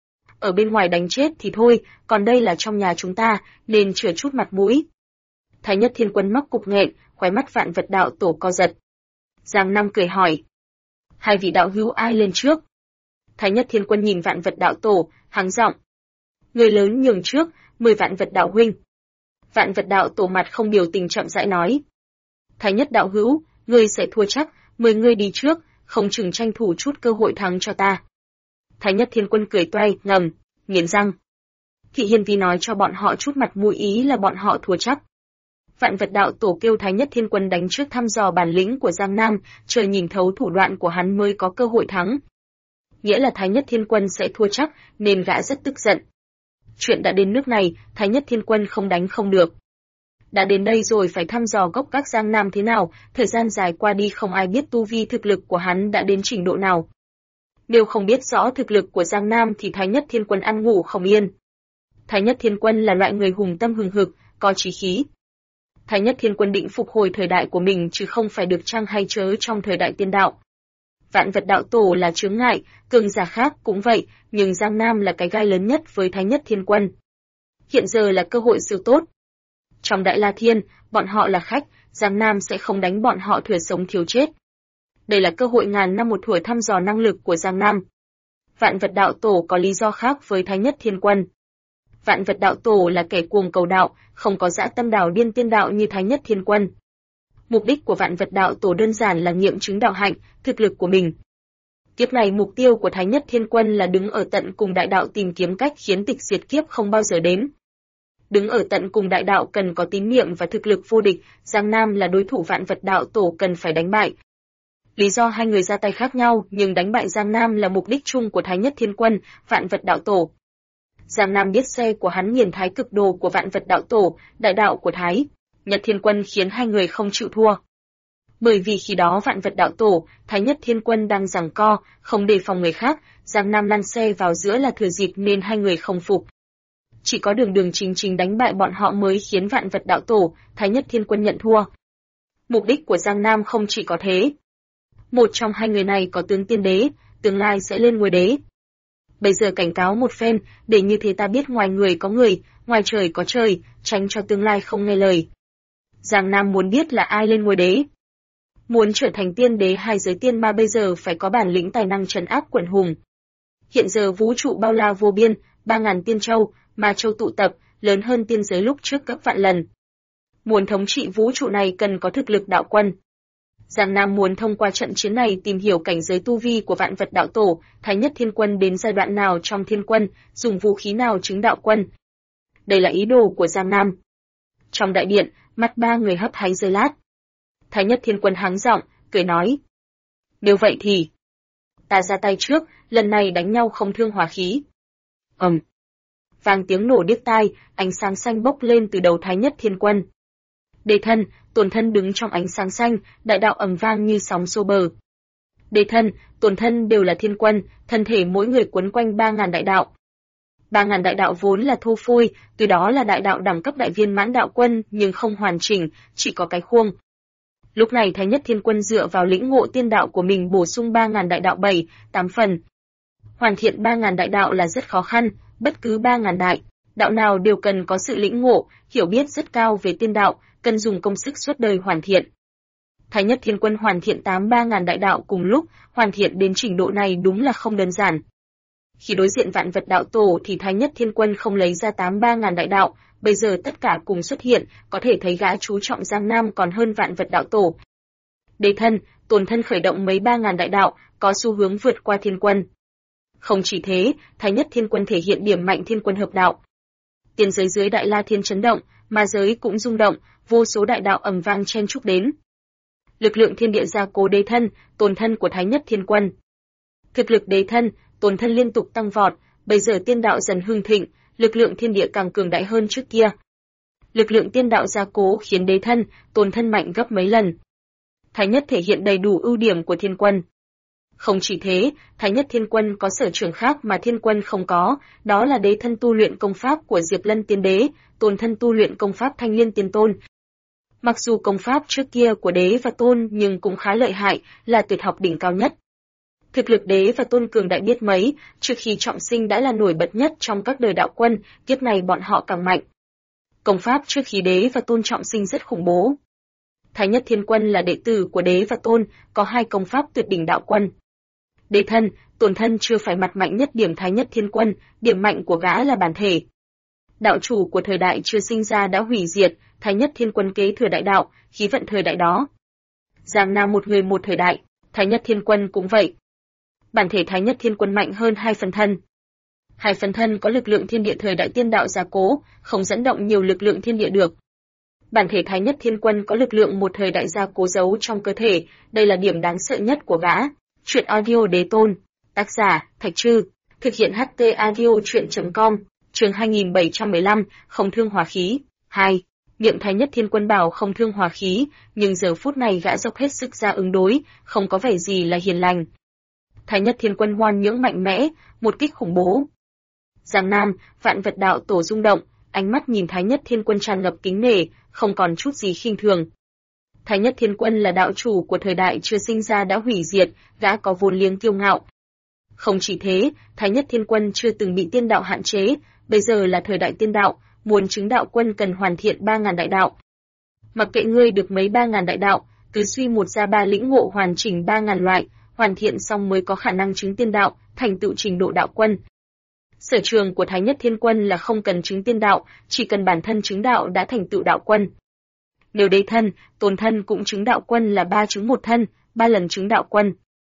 Ở bên ngoài đánh chết thì thôi, còn đây là trong nhà chúng ta, nên chừa chút mặt mũi. Thái Nhất Thiên Quân mắc cục nghẹn, khóe mắt Vạn Vật Đạo Tổ co giật. Giang Nam cười hỏi. Hai vị đạo hữu ai lên trước? Thái Nhất Thiên Quân nhìn Vạn Vật Đạo Tổ, hắng giọng. Người lớn nhường trước, 10 Vạn Vật Đạo huynh. Vạn Vật Đạo Tổ mặt không biểu tình chậm rãi nói. Thái Nhất đạo hữu, ngươi sẽ thua chắc, 10 ngươi đi trước, không chừng tranh thủ chút cơ hội thắng cho ta. Thái Nhất Thiên Quân cười toay, ngầm, nghiến răng. Thị Hiên Vi nói cho bọn họ chút mặt mũi ý là bọn họ thua chắc. Vạn Vật Đạo Tổ kêu Thái Nhất Thiên Quân đánh trước thăm dò bản lĩnh của Giang Nam, chờ nhìn thấu thủ đoạn của hắn mới có cơ hội thắng. Nghĩa là Thái Nhất Thiên Quân sẽ thua chắc, nên gã rất tức giận. Chuyện đã đến nước này, Thái Nhất Thiên Quân không đánh không được. Đã đến đây rồi phải thăm dò gốc gác Giang Nam thế nào, thời gian dài qua đi không ai biết tu vi thực lực của hắn đã đến trình độ nào. Nếu không biết rõ thực lực của Giang Nam thì Thái Nhất Thiên Quân ăn ngủ không yên. Thái Nhất Thiên Quân là loại người hùng tâm hừng hực, có chí khí. Thái Nhất Thiên Quân định phục hồi thời đại của mình chứ không phải được trăng hay chớ trong thời đại tiên đạo. Vạn Vật Đạo Tổ là chướng ngại, cường giả khác cũng vậy, nhưng Giang Nam là cái gai lớn nhất với Thái Nhất Thiên Quân. Hiện giờ là cơ hội siêu tốt. Trong Đại La Thiên, bọn họ là khách, Giang Nam sẽ không đánh bọn họ thừa sống thiếu chết. Đây là cơ hội ngàn năm một thủa thăm dò năng lực của Giang Nam. Vạn Vật Đạo Tổ có lý do khác với Thái Nhất Thiên Quân. Vạn Vật Đạo Tổ là kẻ cuồng cầu đạo, không có dã tâm đảo điên tiên đạo như Thái Nhất Thiên Quân. Mục đích của Vạn Vật Đạo Tổ đơn giản là nghiệm chứng đạo hạnh, thực lực của mình. Kiếp này mục tiêu của Thái Nhất Thiên Quân là đứng ở tận cùng đại đạo tìm kiếm cách khiến tịch diệt kiếp không bao giờ đến. Đứng ở tận cùng đại đạo cần có tín niệm và thực lực vô địch, Giang Nam là đối thủ Vạn Vật Đạo Tổ cần phải đánh bại. Lý do hai người ra tay khác nhau, nhưng đánh bại Giang Nam là mục đích chung của Thái Nhất Thiên Quân, Vạn Vật Đạo Tổ. Giang Nam biết xe của hắn nghiền thái cực đồ của Vạn Vật Đạo Tổ, đại đạo của Thái Nhất Thiên Quân khiến hai người không chịu thua. Bởi vì khi đó Vạn Vật Đạo Tổ, Thái Nhất Thiên Quân đang giằng co, không đề phòng người khác, Giang Nam lăn xe vào giữa là thừa dịp nên hai người không phục. Chỉ có đường chính đánh bại bọn họ mới khiến Vạn Vật Đạo Tổ, Thái Nhất Thiên Quân nhận thua. Mục đích của Giang Nam không chỉ có thế. Một trong hai người này có tướng tiên đế, tương lai sẽ lên ngôi đế. Bây giờ cảnh cáo một phen, để như thế ta biết ngoài người có người, ngoài trời có trời, tránh cho tương lai không nghe lời. Giang Nam muốn biết là ai lên ngôi đế. Muốn trở thành tiên đế hai giới tiên ma bây giờ phải có bản lĩnh tài năng trấn áp quần hùng. Hiện giờ vũ trụ bao la vô biên, 3.000 tiên châu, ma châu tụ tập, lớn hơn tiên giới lúc trước gấp vạn lần. Muốn thống trị vũ trụ này cần có thực lực đạo quân. Giang Nam muốn thông qua trận chiến này tìm hiểu cảnh giới tu vi của Vạn Vật Đạo Tổ, Thái Nhất Thiên Quân đến giai đoạn nào trong thiên quân, dùng vũ khí nào chứng đạo quân. Đây là ý đồ của Giang Nam. Trong đại điện, mắt ba người hấp háy giây lát. Thái Nhất Thiên Quân hắng giọng, cười nói. Nếu vậy thì, ta ra tay trước, lần này đánh nhau không thương hỏa khí. Vang tiếng nổ điếc tai, ánh sáng xanh bốc lên từ đầu Thái Nhất Thiên Quân. Đề thân, Tồn Thân đứng trong ánh sáng xanh, đại đạo ầm vang như sóng xô bờ. Đế thân, tồn thân đều là thiên quân, thân thể mỗi người quấn quanh 3000 đại đạo. 3000 đại đạo vốn là thô phôi, từ đó là đại đạo đẳng cấp đại viên mãn đạo quân, nhưng không hoàn chỉnh, chỉ có cái khuôn. Lúc này Thái Nhất Thiên Quân dựa vào lĩnh ngộ tiên đạo của mình bổ sung 3000 đại đạo 7, 8 phần. Hoàn thiện 3000 đại đạo là rất khó khăn, bất cứ 3000 đại đạo nào đều cần có sự lĩnh ngộ, hiểu biết rất cao về tiên đạo, cần dùng công sức suốt đời hoàn thiện. Thái Nhất Thiên Quân hoàn thiện 3000 đại đạo cùng lúc, hoàn thiện đến trình độ này đúng là không đơn giản. Khi đối diện vạn vật đạo tổ thì Thái Nhất Thiên Quân không lấy ra 3000 đại đạo, bây giờ tất cả cùng xuất hiện, có thể thấy gã chú trọng Giang Nam còn hơn vạn vật đạo tổ. Đế thân, tồn thân khởi động mấy 3000 đại đạo, có xu hướng vượt qua Thiên Quân. Không chỉ thế, Thái Nhất Thiên Quân thể hiện điểm mạnh Thiên Quân hợp đạo. Tiên giới dưới Đại La Thiên chấn động, ma giới cũng rung động, vô số đại đạo ầm vang chen chúc đến. Lực lượng thiên địa gia cố đế thân, tồn thân của Thái Nhất Thiên Quân. Thực lực đế thân, tồn thân liên tục tăng vọt, bây giờ tiên đạo dần hưng thịnh, lực lượng thiên địa càng cường đại hơn trước kia. Lực lượng tiên đạo gia cố khiến đế thân, tồn thân mạnh gấp mấy lần. Thái Nhất thể hiện đầy đủ ưu điểm của Thiên Quân. Không chỉ thế, Thái Nhất Thiên Quân có sở trường khác mà Thiên Quân không có, đó là đế thân tu luyện công pháp của Diệp Lân Tiên Đế, tồn thân tu luyện công pháp Thanh Liên Tiên Tôn. Mặc dù công pháp trước kia của đế và tôn nhưng cũng khá lợi hại, là tuyệt học đỉnh cao nhất. Thực lực đế và tôn cường đại biết mấy, trước khi trọng sinh đã là nổi bật nhất trong các đời đạo quân, kiếp này bọn họ càng mạnh. Công pháp trước khi đế và tôn trọng sinh rất khủng bố. Thái Nhất Thiên Quân là đệ tử của đế và tôn, có 2 công pháp tuyệt đỉnh đạo quân. Đế thân, tồn thân chưa phải mặt mạnh nhất điểm Thái Nhất Thiên Quân, điểm mạnh của gã là bản thể. Đạo chủ của thời đại chưa sinh ra đã hủy diệt, Thái Nhất Thiên Quân kế thừa đại đạo, khí vận thời đại đó. Giang Nam một người một thời đại, Thái Nhất Thiên Quân cũng vậy. Bản thể Thái Nhất Thiên Quân mạnh hơn 2 phần thân. 2 phần thân có lực lượng thiên địa thời đại tiên đạo gia cố, không dẫn động nhiều lực lượng thiên địa được. Bản thể Thái Nhất Thiên Quân có lực lượng một thời đại gia cố giấu trong cơ thể, đây là điểm đáng sợ nhất của gã. Truyện audio đế tôn, tác giả Thạch Trư, thực hiện HT audio truyện.com, chương 2715, không thương hòa khí. 2. Miệng Thái Nhất Thiên Quân bảo không thương hòa khí, nhưng giờ phút này gã dốc hết sức ra ứng đối, không có vẻ gì là hiền lành. Thái Nhất Thiên Quân hoan nhưỡng mạnh mẽ, một kích khủng bố. Giang Nam, vạn vật đạo tổ rung động, ánh mắt nhìn Thái Nhất Thiên Quân tràn ngập kính nể, không còn chút gì khinh thường. Thái Nhất Thiên Quân là đạo chủ của thời đại chưa sinh ra đã hủy diệt, gã có vốn liếng kiêu ngạo. Không chỉ thế, Thái Nhất Thiên Quân chưa từng bị tiên đạo hạn chế, bây giờ là thời đại tiên đạo, muốn chứng đạo quân cần hoàn thiện 3000 đại đạo. Mặc kệ ngươi được mấy 3000 đại đạo, cứ suy một ra 3 lĩnh ngộ hoàn chỉnh 3000 loại, hoàn thiện xong mới có khả năng chứng tiên đạo, thành tựu trình độ đạo quân. Sở trường của Thái Nhất Thiên Quân là không cần chứng tiên đạo, chỉ cần bản thân chứng đạo đã thành tựu đạo quân. Nếu đế thân, tồn thân cũng chứng đạo quân là 3 chứng một thân, 3 lần chứng đạo quân.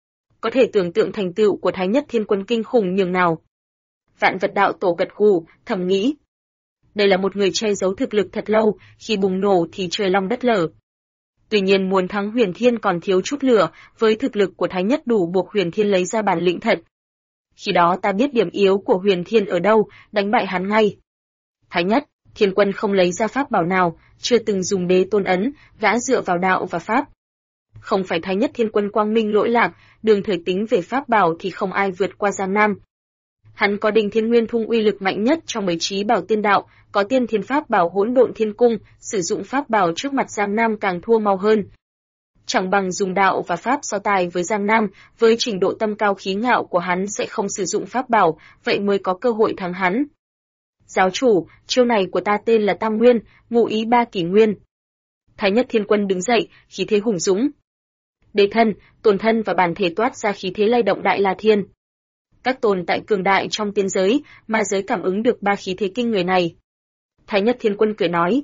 Có thể tưởng tượng thành tựu của Thái Nhất Thiên Quân kinh khủng nhường nào. Vạn vật đạo tổ gật gù, thầm nghĩ. Đây là một người che giấu thực lực thật lâu, khi bùng nổ thì trời long đất lở. Tuy nhiên muốn thắng Huyền Thiên còn thiếu chút lửa, với thực lực của Thái Nhất đủ buộc Huyền Thiên lấy ra bản lĩnh thật. Khi đó ta biết điểm yếu của Huyền Thiên ở đâu, đánh bại hắn ngay. Thái Nhất Thiên Quân không lấy ra pháp bảo nào, chưa từng dùng đế tôn ấn, gã dựa vào đạo và pháp. Không phải Thái Nhất Thiên Quân quang minh lỗi lạc, đường thời tính về pháp bảo thì không ai vượt qua Giang Nam. Hắn có Đình Thiên Nguyên Thung uy lực mạnh nhất trong mấy trí bảo tiên đạo, có Tiên Thiên Pháp Bảo Hỗn Độn Thiên Cung, sử dụng pháp bảo trước mặt Giang Nam càng thua mau hơn. Chẳng bằng dùng đạo và pháp so tài với Giang Nam, với trình độ tâm cao khí ngạo của hắn sẽ không sử dụng pháp bảo, vậy mới có cơ hội thắng hắn. Giáo chủ, chiêu này của ta tên là Tam Nguyên, ngụ ý 3 kỷ nguyên. Thái Nhất Thiên Quân đứng dậy, khí thế hùng dũng. Đế thân, tồn thân và bản thể toát ra khí thế lay động Đại La Thiên. Các tồn tại cường đại trong tiên giới, ma giới cảm ứng được 3 khí thế kinh người này. Thái Nhất Thiên Quân cười nói.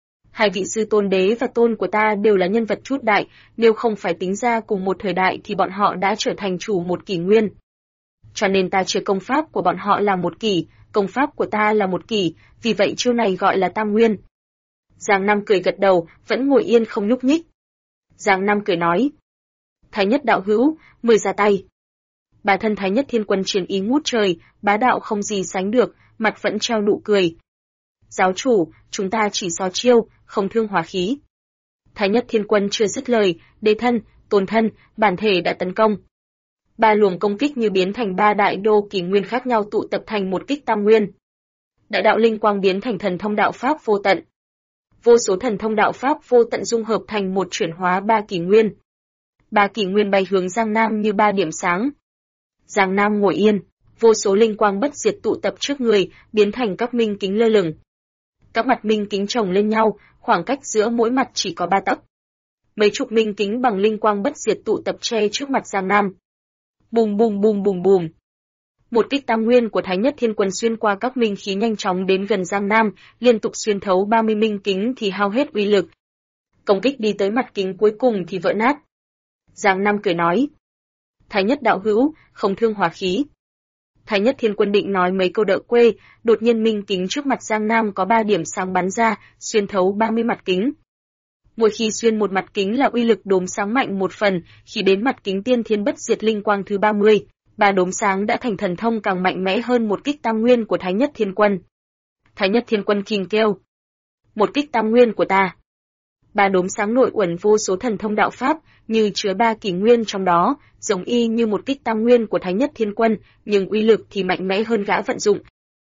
2 vị sư tôn đế và tôn của ta đều là nhân vật chút đại, nếu không phải tính ra cùng một thời đại thì bọn họ đã trở thành chủ một kỷ nguyên. Cho nên ta chia công pháp của bọn họ là 1 kỷ, công pháp của ta là 1 kỷ, vì vậy chiêu này gọi là Tam Nguyên. Giang Nam cười gật đầu, vẫn ngồi yên không nhúc nhích. Giang Nam cười nói. Thái Nhất đạo hữu, mời ra tay. Bà thân Thái Nhất Thiên Quân chiến ý ngút trời, bá đạo không gì sánh được, mặt vẫn treo nụ cười. Giáo chủ, chúng ta chỉ so chiêu, không thương hòa khí. Thái Nhất Thiên Quân chưa dứt lời, đế thân, tồn thân, bản thể đã tấn công. Ba luồng công kích như biến thành ba đại đô kỷ nguyên khác nhau tụ tập thành một kích tam nguyên. Đại đạo linh quang biến thành thần thông đạo pháp vô tận. Vô số thần thông đạo pháp vô tận dung hợp thành một chuyển hóa ba kỷ nguyên. Ba kỷ nguyên bay hướng Giang Nam như ba điểm sáng. Giang Nam ngồi yên, vô số linh quang bất diệt tụ tập trước người, biến thành các minh kính lơ lửng. Các mặt minh kính chồng lên nhau, khoảng cách giữa mỗi mặt chỉ có 3 tấc. Mấy chục minh kính bằng linh quang bất diệt tụ tập che trước mặt Giang Nam. Bùm bùm bùm bùm bùm. Một kích tam nguyên của Thái Nhất Thiên Quân xuyên qua các minh khí nhanh chóng đến gần Giang Nam, liên tục xuyên thấu 30 minh kính thì hao hết uy lực. Công kích đi tới mặt kính cuối cùng thì vỡ nát. Giang Nam cười nói: Thái Nhất đạo hữu, không thương hòa khí. Thái Nhất Thiên Quân định nói mấy câu đỡ quê, đột nhiên minh kính trước mặt Giang Nam có 3 điểm sáng bắn ra, xuyên thấu 30 mặt kính. Mỗi khi xuyên một mặt kính là uy lực đốm sáng mạnh một phần, khi đến mặt kính tiên thiên bất diệt linh quang thứ 30, ba đốm sáng đã thành thần thông càng mạnh mẽ hơn một kích tam nguyên của Thái Nhất Thiên Quân. Thái Nhất Thiên Quân kình kêu: Một kích tam nguyên của ta. Ba đốm sáng nội uẩn vô số thần thông đạo pháp, như chứa 3 kỷ nguyên trong đó, giống y như một kích tam nguyên của Thái Nhất Thiên Quân, nhưng uy lực thì mạnh mẽ hơn gã vận dụng.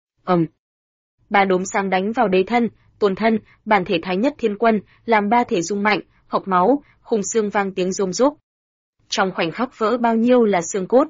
Ba đốm sáng đánh vào đế thân, tôn thân, bản thể Thái Nhất Thiên Quân, làm ba thể rung mạnh, hộc máu, khung xương vang tiếng rôm rốp. Trong khoảnh khắc vỡ bao nhiêu là xương cốt.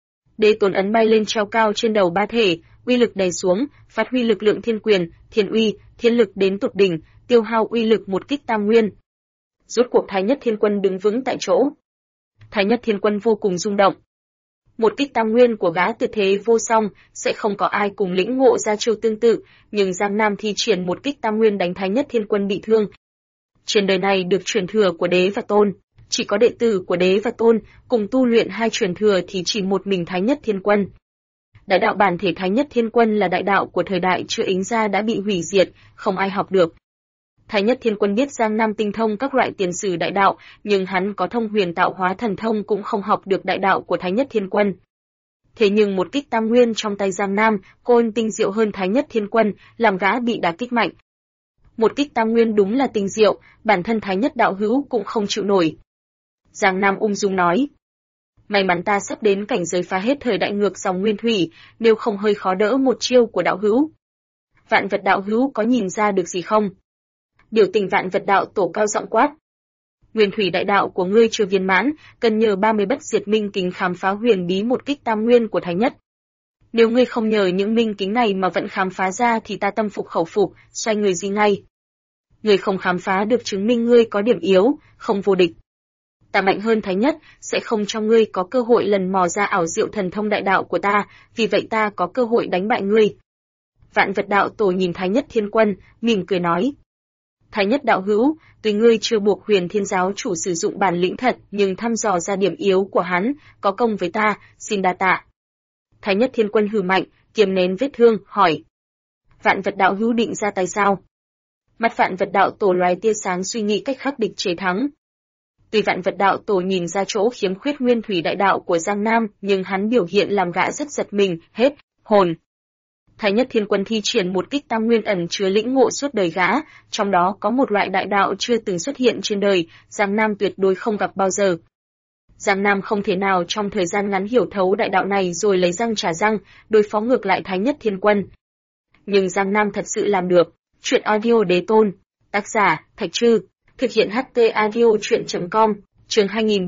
Đế tôn ấn bay lên treo cao trên đầu ba thể, uy lực đè xuống, phát huy lực lượng thiên quyền, thiên uy, thiên lực đến tột đỉnh, tiêu hao uy lực một kích tam nguyên. Rốt cuộc Thái Nhất Thiên Quân đứng vững tại chỗ. Thái Nhất Thiên Quân vô cùng rung động. Một kích tam nguyên của gã tuyệt thế vô song, sẽ không có ai cùng lĩnh ngộ ra chiêu tương tự, nhưng Giang Nam thi triển một kích tam nguyên đánh Thái Nhất Thiên Quân bị thương. Trên đời này được truyền thừa của đế và tôn, chỉ có đệ tử của đế và tôn, cùng tu luyện hai truyền thừa thì chỉ một mình Thái Nhất Thiên Quân. Đại đạo bản thể Thái Nhất Thiên Quân là đại đạo của thời đại chưa ính ra đã bị hủy diệt, không ai học được. Thái Nhất Thiên Quân biết Giang Nam tinh thông các loại tiền sử đại đạo, nhưng hắn có thông huyền tạo hóa thần thông cũng không học được đại đạo của Thái Nhất Thiên Quân. Thế nhưng một kích tam nguyên trong tay Giang Nam, côn tinh diệu hơn Thái Nhất Thiên Quân, làm gã bị đả kích mạnh. Một kích tam nguyên đúng là tinh diệu, bản thân Thái Nhất đạo hữu cũng không chịu nổi. Giang Nam ung dung nói: May mắn ta sắp đến cảnh giới phá hết thời đại ngược dòng nguyên thủy, nếu không hơi khó đỡ một chiêu của đạo hữu. Vạn Vật đạo hữu có nhìn ra được gì không? Biểu tình Vạn Vật đạo tổ cao giọng quát: Nguyên thủy đại đạo của ngươi chưa viên mãn, cần nhờ 30 bất diệt minh kính khám phá huyền bí một kích tam nguyên của Thái Nhất. Nếu ngươi không nhờ những minh kính này mà vẫn khám phá ra thì ta tâm phục khẩu phục, xoay người di ngay. Ngươi không khám phá được chứng minh ngươi có điểm yếu, không vô địch. Ta mạnh hơn Thái Nhất, sẽ không cho ngươi có cơ hội lần mò ra ảo diệu thần thông đại đạo của ta, vì vậy ta có cơ hội đánh bại ngươi. Vạn Vật đạo tổ nhìn Thái Nhất Thiên Quân, mỉm cười nói: Thái Nhất đạo hữu, tuy ngươi chưa buộc Huyền Thiên giáo chủ sử dụng bản lĩnh thật, nhưng thăm dò ra điểm yếu của hắn, có công với ta, xin đa tạ. Thái Nhất Thiên Quân hừ mạnh, kiềm nén vết thương, hỏi: Vạn Vật đạo hữu định ra tay sao? Mắt Vạn Vật đạo tổ lóe tia sáng suy nghĩ cách khắc địch chế thắng. Tuy Vạn Vật đạo tổ nhìn ra chỗ khiếm khuyết nguyên thủy đại đạo của Giang Nam, nhưng hắn biểu hiện làm gã rất giật mình, hết hồn. Thái Nhất Thiên Quân thi triển một kích tam nguyên ẩn chứa lĩnh ngộ suốt đời gã, trong đó có một loại đại đạo chưa từng xuất hiện trên đời, Giang Nam tuyệt đối không gặp bao giờ. Giang Nam không thể nào trong thời gian ngắn hiểu thấu đại đạo này rồi lấy răng trả răng, đối phó ngược lại Thái Nhất Thiên Quân. Nhưng Giang Nam thật sự làm được. Truyện audio đế tôn, tác giả Thạch Trư, thực hiện HT audio truyện.com, chương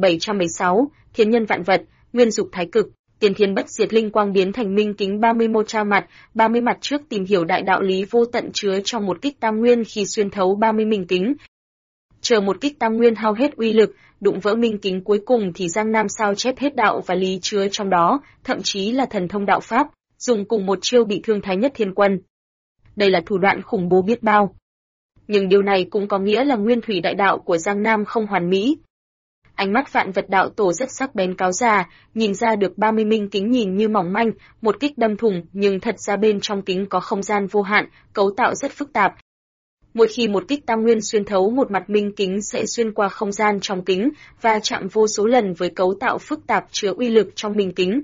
2716, Thiên nhân vạn vật, nguyên dục thái cực. Tiên thiên bất diệt linh quang biến thành minh kính 31 tra mặt, 30 mặt trước tìm hiểu đại đạo lý vô tận chứa trong một kích tam nguyên khi xuyên thấu 30 minh kính. Chờ một kích tam nguyên hao hết uy lực, đụng vỡ minh kính cuối cùng thì Giang Nam sao chép hết đạo và lý chứa trong đó, thậm chí là thần thông đạo pháp, dùng cùng một chiêu bị thương Thái Nhất Thiên Quân. Đây là thủ đoạn khủng bố biết bao. Nhưng điều này cũng có nghĩa là nguyên thủy đại đạo của Giang Nam không hoàn mỹ. Ánh mắt Vạn Vật đạo tổ rất sắc bén cáo già, nhìn ra được 30 minh kính nhìn như mỏng manh, một kích đâm thủng, nhưng thật ra bên trong kính có không gian vô hạn, cấu tạo rất phức tạp. Mỗi khi một kích tam nguyên xuyên thấu một mặt minh kính sẽ xuyên qua không gian trong kính và chạm vô số lần với cấu tạo phức tạp chứa uy lực trong minh kính.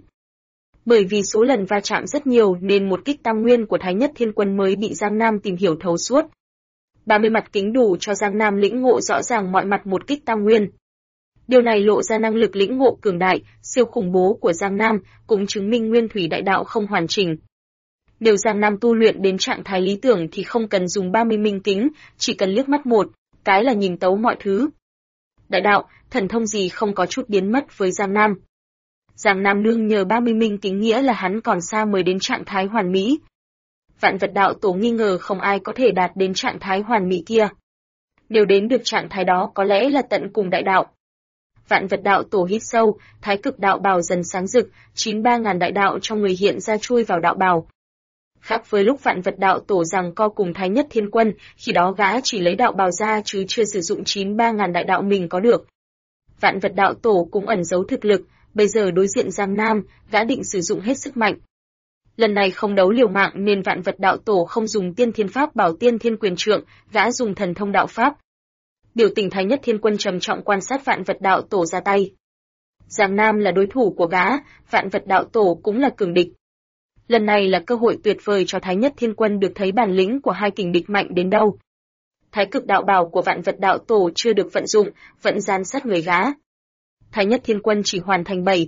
Bởi vì số lần va chạm rất nhiều nên một kích tam nguyên của Thái Nhất Thiên Quân mới bị Giang Nam tìm hiểu thấu suốt. 30 mặt kính đủ cho Giang Nam lĩnh ngộ rõ ràng mọi mặt một kích tam nguyên. Điều này lộ ra năng lực lĩnh ngộ cường đại, siêu khủng bố của Giang Nam, cũng chứng minh nguyên thủy đại đạo không hoàn chỉnh. Nếu Giang Nam tu luyện đến trạng thái lý tưởng thì không cần dùng 30 minh kính, chỉ cần liếc mắt một cái là nhìn tấu mọi thứ. Đại đạo, thần thông gì không có chút biến mất với Giang Nam. Giang Nam nương nhờ 30 minh kính nghĩa là hắn còn xa mới đến trạng thái hoàn mỹ. Vạn vật đạo tổ nghi ngờ không ai có thể đạt đến trạng thái hoàn mỹ kia. Nếu đến được trạng thái đó có lẽ là tận cùng đại đạo. Vạn vật đạo tổ hít sâu, thái cực đạo bào dần sáng rực, 93.000 đại đạo trong người hiện ra chui vào đạo bào. Khác với lúc vạn vật đạo tổ giằng co cùng Thái Nhất Thiên Quân, khi đó gã chỉ lấy đạo bào ra chứ chưa sử dụng 93.000 đại đạo mình có được. Vạn vật đạo tổ cũng ẩn giấu thực lực, bây giờ đối diện Giang Nam, gã định sử dụng hết sức mạnh. Lần này không đấu liều mạng nên vạn vật đạo tổ không dùng tiên thiên pháp bảo tiên thiên quyền trượng, gã dùng thần thông đạo pháp. Biểu tình Thái Nhất Thiên Quân trầm trọng quan sát vạn vật đạo tổ ra tay. Giang Nam là đối thủ của gã, vạn vật đạo tổ cũng là cường địch. Lần này là cơ hội tuyệt vời cho Thái Nhất Thiên Quân được thấy bản lĩnh của hai kình địch mạnh đến đâu. Thái cực đạo bào của vạn vật đạo tổ chưa được vận dụng, vẫn gian sát người gã. Thái Nhất Thiên Quân chỉ hoàn thành 7-8%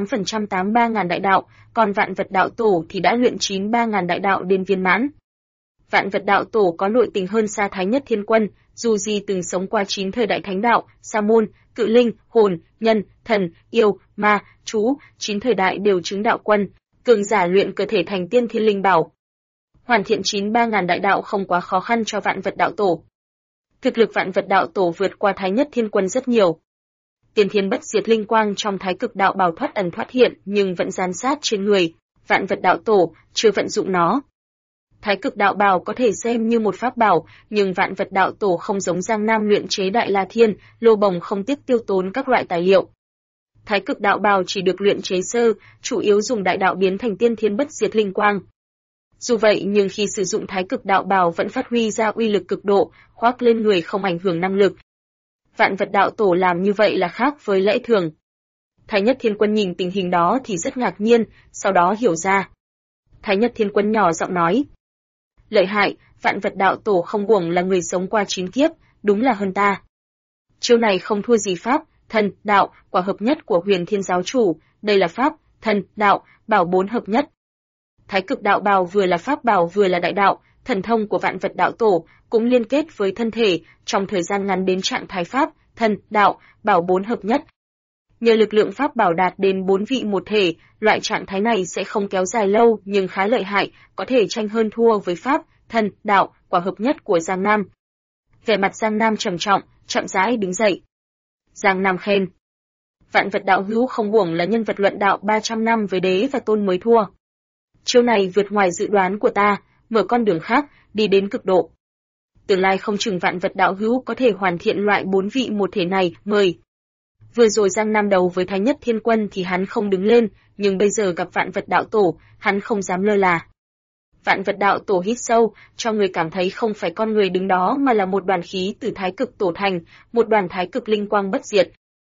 83.000 đại đạo, còn vạn vật đạo tổ thì đã luyện 93.000 đại đạo đến viên mãn. Vạn vật đạo tổ có nội tình hơn xa Thái Nhất Thiên Quân, dù gì từng sống qua 9 thời đại thánh đạo, sa môn, cự linh, hồn, nhân, thần, yêu, ma, chú, 9 thời đại đều chứng đạo quân, cường giả luyện cơ thể thành tiên thiên linh bảo. Hoàn thiện 93.000 đại đạo không quá khó khăn cho vạn vật đạo tổ. Thực lực vạn vật đạo tổ vượt qua Thái Nhất Thiên Quân rất nhiều. Tiên thiên bất diệt linh quang trong thái cực đạo bào thoát ẩn thoát hiện nhưng vẫn gian sát trên người, vạn vật đạo tổ chưa vận dụng nó. Thái cực đạo bào có thể xem như một pháp bảo, nhưng vạn vật đạo tổ không giống Giang Nam luyện chế Đại La Thiên, Lô Bồng không tiếc tiêu tốn các loại tài liệu. Thái cực đạo bào chỉ được luyện chế sơ, chủ yếu dùng đại đạo biến thành tiên thiên bất diệt linh quang. Dù vậy nhưng khi sử dụng thái cực đạo bào vẫn phát huy ra uy lực cực độ, khoác lên người không ảnh hưởng năng lực. Vạn vật đạo tổ làm như vậy là khác với lẽ thường. Thái Nhất Thiên Quân nhìn tình hình đó thì rất ngạc nhiên, sau đó hiểu ra. Thái Nhất Thiên Quân nhỏ giọng nói. Lợi hại, vạn vật đạo tổ không uổng là người sống qua 9 kiếp, đúng là hơn ta. Chiêu này không thua gì pháp, thần, đạo, quả hợp nhất của Huyền Thiên giáo chủ, đây là pháp, thần, đạo, bảo 4 hợp nhất. Thái cực đạo bào vừa là pháp bảo vừa là đại đạo, thần thông của vạn vật đạo tổ cũng liên kết với thân thể, trong thời gian ngắn đến trạng thái pháp, thần, đạo, bảo 4 hợp nhất. Nhờ lực lượng pháp bảo đạt đến 4 vị một thể, loại trạng thái này sẽ không kéo dài lâu nhưng khá lợi hại, có thể tranh hơn thua với pháp, thần, đạo, quả hợp nhất của Giang Nam. Vẻ mặt Giang Nam trầm trọng, chậm rãi đứng dậy. Giang Nam khen. Vạn vật đạo hữu không uổng là nhân vật luận đạo 300 năm với đế và tôn mới thua. Chiêu này vượt ngoài dự đoán của ta, mở con đường khác, đi đến cực độ. Tương lai không chừng vạn vật đạo hữu có thể hoàn thiện loại 4 vị một thể này, mời. Vừa rồi Giang Nam đấu với Thái Nhất Thiên Quân thì hắn không đứng lên, nhưng bây giờ gặp vạn vật đạo tổ, hắn không dám lơ là. Vạn vật đạo tổ hít sâu, cho người cảm thấy không phải con người đứng đó mà là một đoàn khí từ thái cực tổ thành, một đoàn thái cực linh quang bất diệt.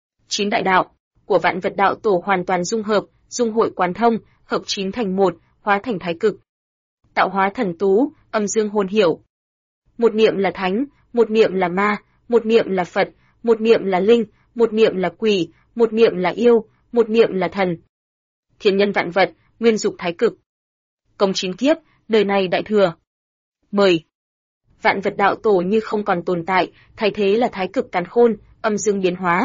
9 đại đạo của vạn vật đạo tổ hoàn toàn dung hợp, dung hội quán thông, hợp 9 thành một, hóa thành thái cực. Tạo hóa thần tú, âm dương hồn hiểu. Một niệm là thánh, một niệm là ma, một niệm là Phật, một niệm là linh, một niệm là quỷ, một niệm là yêu, một niệm là thần. Thiên nhân vạn vật, nguyên dục thái cực. Công 9 kiếp, đời này đại thừa. Mời. Vạn vật đạo tổ như không còn tồn tại, thay thế là thái cực càn khôn, âm dương biến hóa.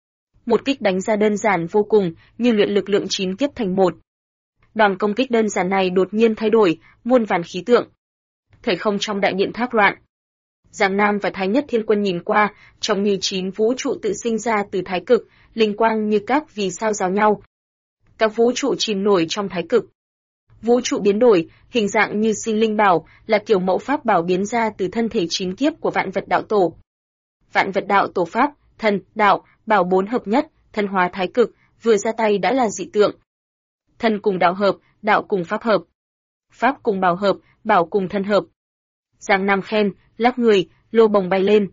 Một kích đánh ra đơn giản vô cùng, như luyện lực lượng 9 kiếp thành một. Đòn công kích đơn giản này đột nhiên thay đổi, muôn vàn khí tượng. Thời không trong đại điện thác loạn. Giang Nam và Thái Nhất Thiên Quân nhìn qua, trông như 9 vũ trụ tự sinh ra từ thái cực, linh quang như các vì sao giao nhau. Các vũ trụ chìm nổi trong thái cực. Vũ trụ biến đổi, hình dạng như sinh linh bảo, là kiểu mẫu pháp bảo biến ra từ thân thể 9 kiếp của vạn vật đạo tổ. Vạn vật đạo tổ pháp, thần, đạo, bảo 4 hợp nhất, thân hóa thái cực, vừa ra tay đã là dị tượng. Thần cùng đạo hợp, đạo cùng pháp hợp. Pháp cùng bảo hợp, bảo cùng thân hợp. Giang Nam khen, lắc người, lô bồng bay lên.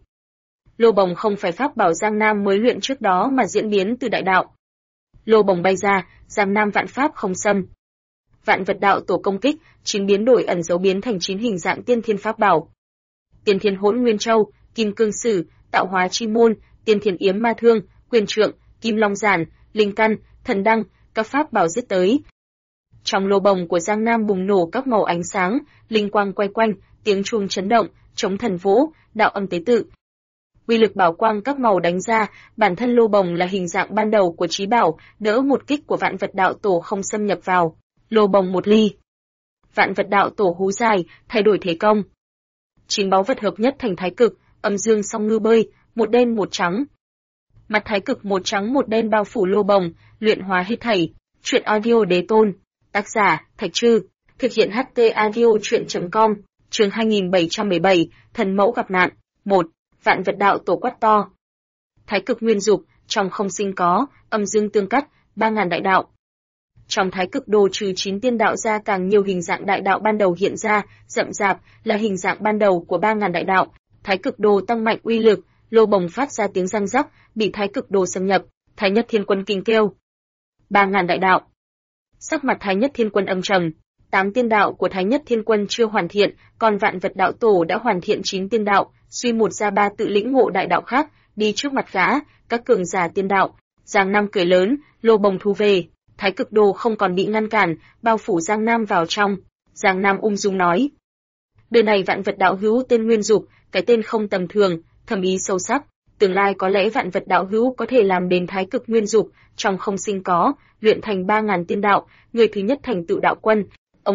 Lô bồng không phải pháp bảo Giang Nam mới luyện trước đó mà diễn biến từ đại đạo. Lô bồng bay ra, Giang Nam vạn pháp không xâm. Vạn vật đạo tổ công kích, 9 biến đổi ẩn dấu biến thành 9 hình dạng tiên thiên pháp bảo. Tiên thiên hỗn nguyên châu, kim cương sử, tạo hóa chi môn, tiên thiên yếm ma thương, quyền trượng, kim long giản, linh căn, thần đăng, các pháp bảo giết tới. Trong lô bồng của Giang Nam bùng nổ các màu ánh sáng, linh quang quay quanh, tiếng chuông chấn động, chống thần vũ, đạo âm tế tự. Uy lực bảo quang các màu đánh ra, bản thân lô bồng là hình dạng ban đầu của trí bảo, đỡ một kích của vạn vật đạo tổ không xâm nhập vào. Lô bồng một ly. Vạn vật đạo tổ hú dài, thay đổi thế công. Chín báu vật hợp nhất thành thái cực, âm dương song ngư bơi, một đen một trắng. Mặt thái cực một trắng một đen bao phủ lô bồng, luyện hóa hết thảy. Truyện audio đế tôn. Tác giả, Thạch Trư. Thực hiện HT audio truyện.com. Chương 2717, thần mẫu gặp nạn. 1. Vạn vật đạo tổ quát to. Thái cực nguyên dục, trong không sinh có, âm dương tương cắt, 3000 đại đạo. Trong thái cực đồ trừ 9 tiên đạo ra càng nhiều hình dạng đại đạo ban đầu hiện ra, rậm rạp là hình dạng ban đầu của 3000 đại đạo. Thái cực đồ tăng mạnh uy lực, lô bồng phát ra tiếng răng rắc, bị thái cực đồ xâm nhập, Thái Nhất Thiên Quân kinh kêu. 3000 đại đạo. Sắc mặt Thái Nhất Thiên Quân âm trầm, 8 tiên đạo của Thái Nhất Thiên Quân chưa hoàn thiện, còn vạn vật đạo tổ đã hoàn thiện 9 tiên đạo, suy một ra ba tự lĩnh ngộ đại đạo khác, đi trước mặt gã, các cường giả tiên đạo. Giang Nam cười lớn, lô bồng thu về, thái cực đồ không còn bị ngăn cản, bao phủ Giang Nam vào trong. Giang Nam ung dung nói. Đời này vạn vật đạo hữu tên Nguyên Dục, cái tên không tầm thường, thầm ý sâu sắc. Tương lai có lẽ vạn vật đạo hữu có thể làm đến thái cực nguyên dục, trong không sinh có, luyện thành 3000 tiên đạo, người thứ nhất thành tựu đạo quân. Ầm.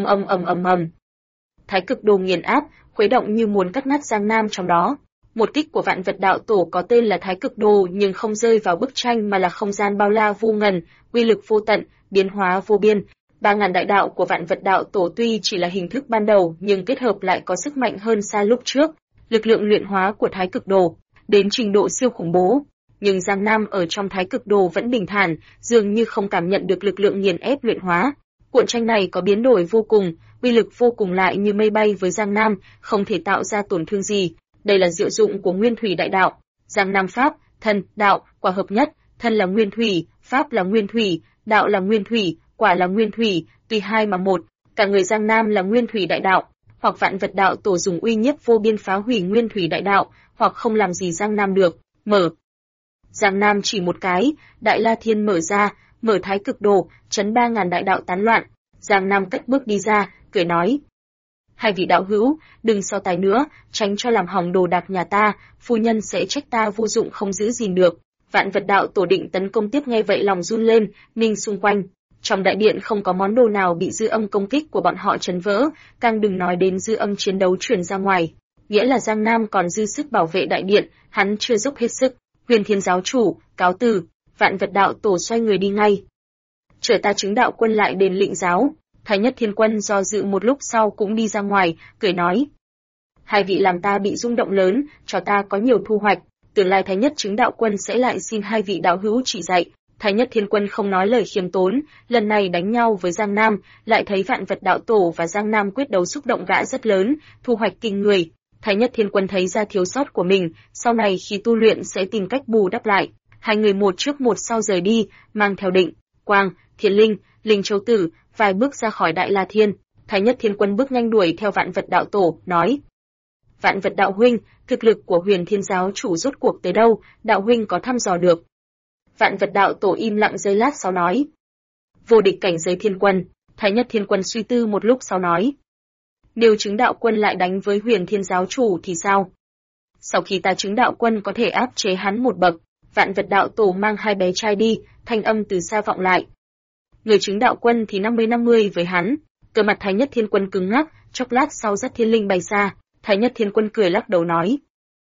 Thái cực đồ nghiền áp, khuấy động như muốn cắt nát Giang Nam trong đó. Một kích của vạn vật đạo tổ có tên là thái cực đồ nhưng không rơi vào bức tranh mà là không gian bao la vô ngần, uy lực vô tận, biến hóa vô biên. 3000 đại đạo của vạn vật đạo tổ tuy chỉ là hình thức ban đầu nhưng kết hợp lại có sức mạnh hơn xa lúc trước. Lực lượng luyện hóa của thái cực đồ đến trình độ siêu khủng bố, nhưng Giang Nam ở trong thái cực đồ vẫn bình thản, dường như không cảm nhận được lực lượng nghiền ép luyện hóa. Cuộn tranh này có biến đổi vô cùng, uy lực vô cùng lại như mây bay với Giang Nam, không thể tạo ra tổn thương gì. Đây là diệu dụng của Nguyên Thủy đại đạo. Giang Nam pháp, thân, đạo, quả hợp nhất, thân là nguyên thủy, pháp là nguyên thủy, đạo là nguyên thủy, quả là nguyên thủy, tùy hai mà một, cả người Giang Nam là Nguyên Thủy đại đạo, hoặc vạn vật đạo tổ dùng uy nhiếp vô biên phá hủy Nguyên Thủy đại đạo, hoặc không làm gì Giang Nam được. Mở. Giang Nam chỉ một cái, Đại La Thiên mở ra, mở thái cực đồ, chấn 3000 đại đạo tán loạn. Giang Nam cất bước đi ra, cười nói: hai vị đạo hữu, đừng so tài nữa, tránh cho làm hỏng đồ đạc nhà ta, phu nhân sẽ trách ta vô dụng không giữ gìn được. Vạn vật đạo tổ định tấn công tiếp, nghe vậy lòng run lên, ninh xung quanh. Trong đại điện không có món đồ nào bị dư âm công kích của bọn họ chấn vỡ, càng đừng nói đến dư âm chiến đấu truyền ra ngoài. Nghĩa là Giang Nam còn dư sức bảo vệ đại điện, hắn chưa dốc hết sức. Huyền Thiên giáo chủ, cáo từ. Vạn vật đạo tổ xoay người đi ngay. Chờ ta chứng đạo quân lại đền lĩnh giáo. Thái Nhất Thiên Quân do dự một lúc sau cũng đi ra ngoài, cười nói: hai vị làm ta bị rung động lớn, cho ta có nhiều thu hoạch. Tương lai Thái Nhất chứng đạo quân sẽ lại xin hai vị đạo hữu chỉ dạy. Thái Nhất Thiên Quân không nói lời khiêm tốn, lần này đánh nhau với Giang Nam, lại thấy vạn vật đạo tổ và Giang Nam quyết đấu xúc động gã rất lớn, thu hoạch kinh người. Thái Nhất Thiên Quân thấy ra thiếu sót của mình, sau này khi tu luyện sẽ tìm cách bù đắp lại. Hai người một trước một sau rời đi, mang theo Định, Quang, Thiên Linh, Linh Châu Tử, vài bước ra khỏi Đại La Thiên. Thái Nhất Thiên Quân bước nhanh đuổi theo vạn vật đạo tổ, nói: vạn vật đạo huynh, thực lực của Huyền Thiên giáo chủ rốt cuộc tới đâu, đạo huynh có thăm dò được? Vạn vật đạo tổ im lặng giây lát sau nói: vô địch cảnh giới thiên quân. Thái Nhất Thiên Quân suy tư một lúc sau nói: nếu chứng đạo quân lại đánh với Huyền Thiên giáo chủ thì sao? Sau khi ta chứng đạo quân có thể áp chế hắn một bậc. Vạn vật đạo tổ mang hai bé trai đi, thanh âm từ xa vọng lại: người chứng đạo quân thì 50-50 với hắn. Cơ mặt Thái Nhất Thiên Quân cứng ngắc, chốc lát sau dắt Thiên Linh bay xa. Thái Nhất Thiên Quân cười lắc đầu nói: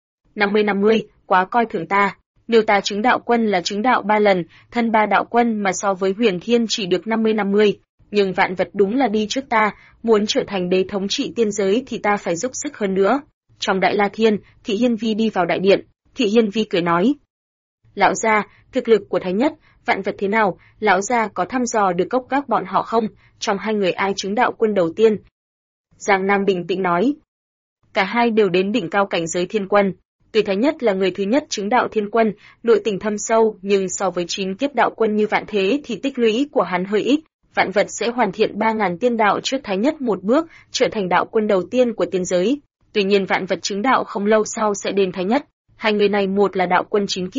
50-50, quá coi thường ta. Nếu ta chứng đạo quân là chứng đạo 3 lần, thân 3 đạo quân mà so với Huyền Thiên chỉ được 50-50. Nhưng vạn vật đúng là đi trước ta, muốn trở thành đế thống trị tiên giới thì ta phải giúp sức hơn nữa. Trong Đại La Thiên, Thị Hiên Vi đi vào đại điện. Thị Hiên Vi cười nói: lão gia, thực lực của Thái Nhất, vạn vật thế nào, lão gia có thăm dò được cốc các bọn họ không? Trong hai người ai chứng đạo quân đầu tiên? Giang Nam bình tĩnh nói: cả hai đều đến đỉnh cao cảnh giới thiên quân. Tuy Thái Nhất là người thứ nhất chứng đạo thiên quân, nội tình thâm sâu, nhưng so với 9 kiếp đạo quân như Vạn Thế thì tích lũy của hắn hơi ít. Vạn vật sẽ hoàn thiện 3000 tiên đạo trước Thái Nhất một bước, trở thành đạo quân đầu tiên của tiên giới. Tuy nhiên vạn vật chứng đạo không lâu sau sẽ đến Thái Nhất. Hai người này một là đạo quân 9 kiếp,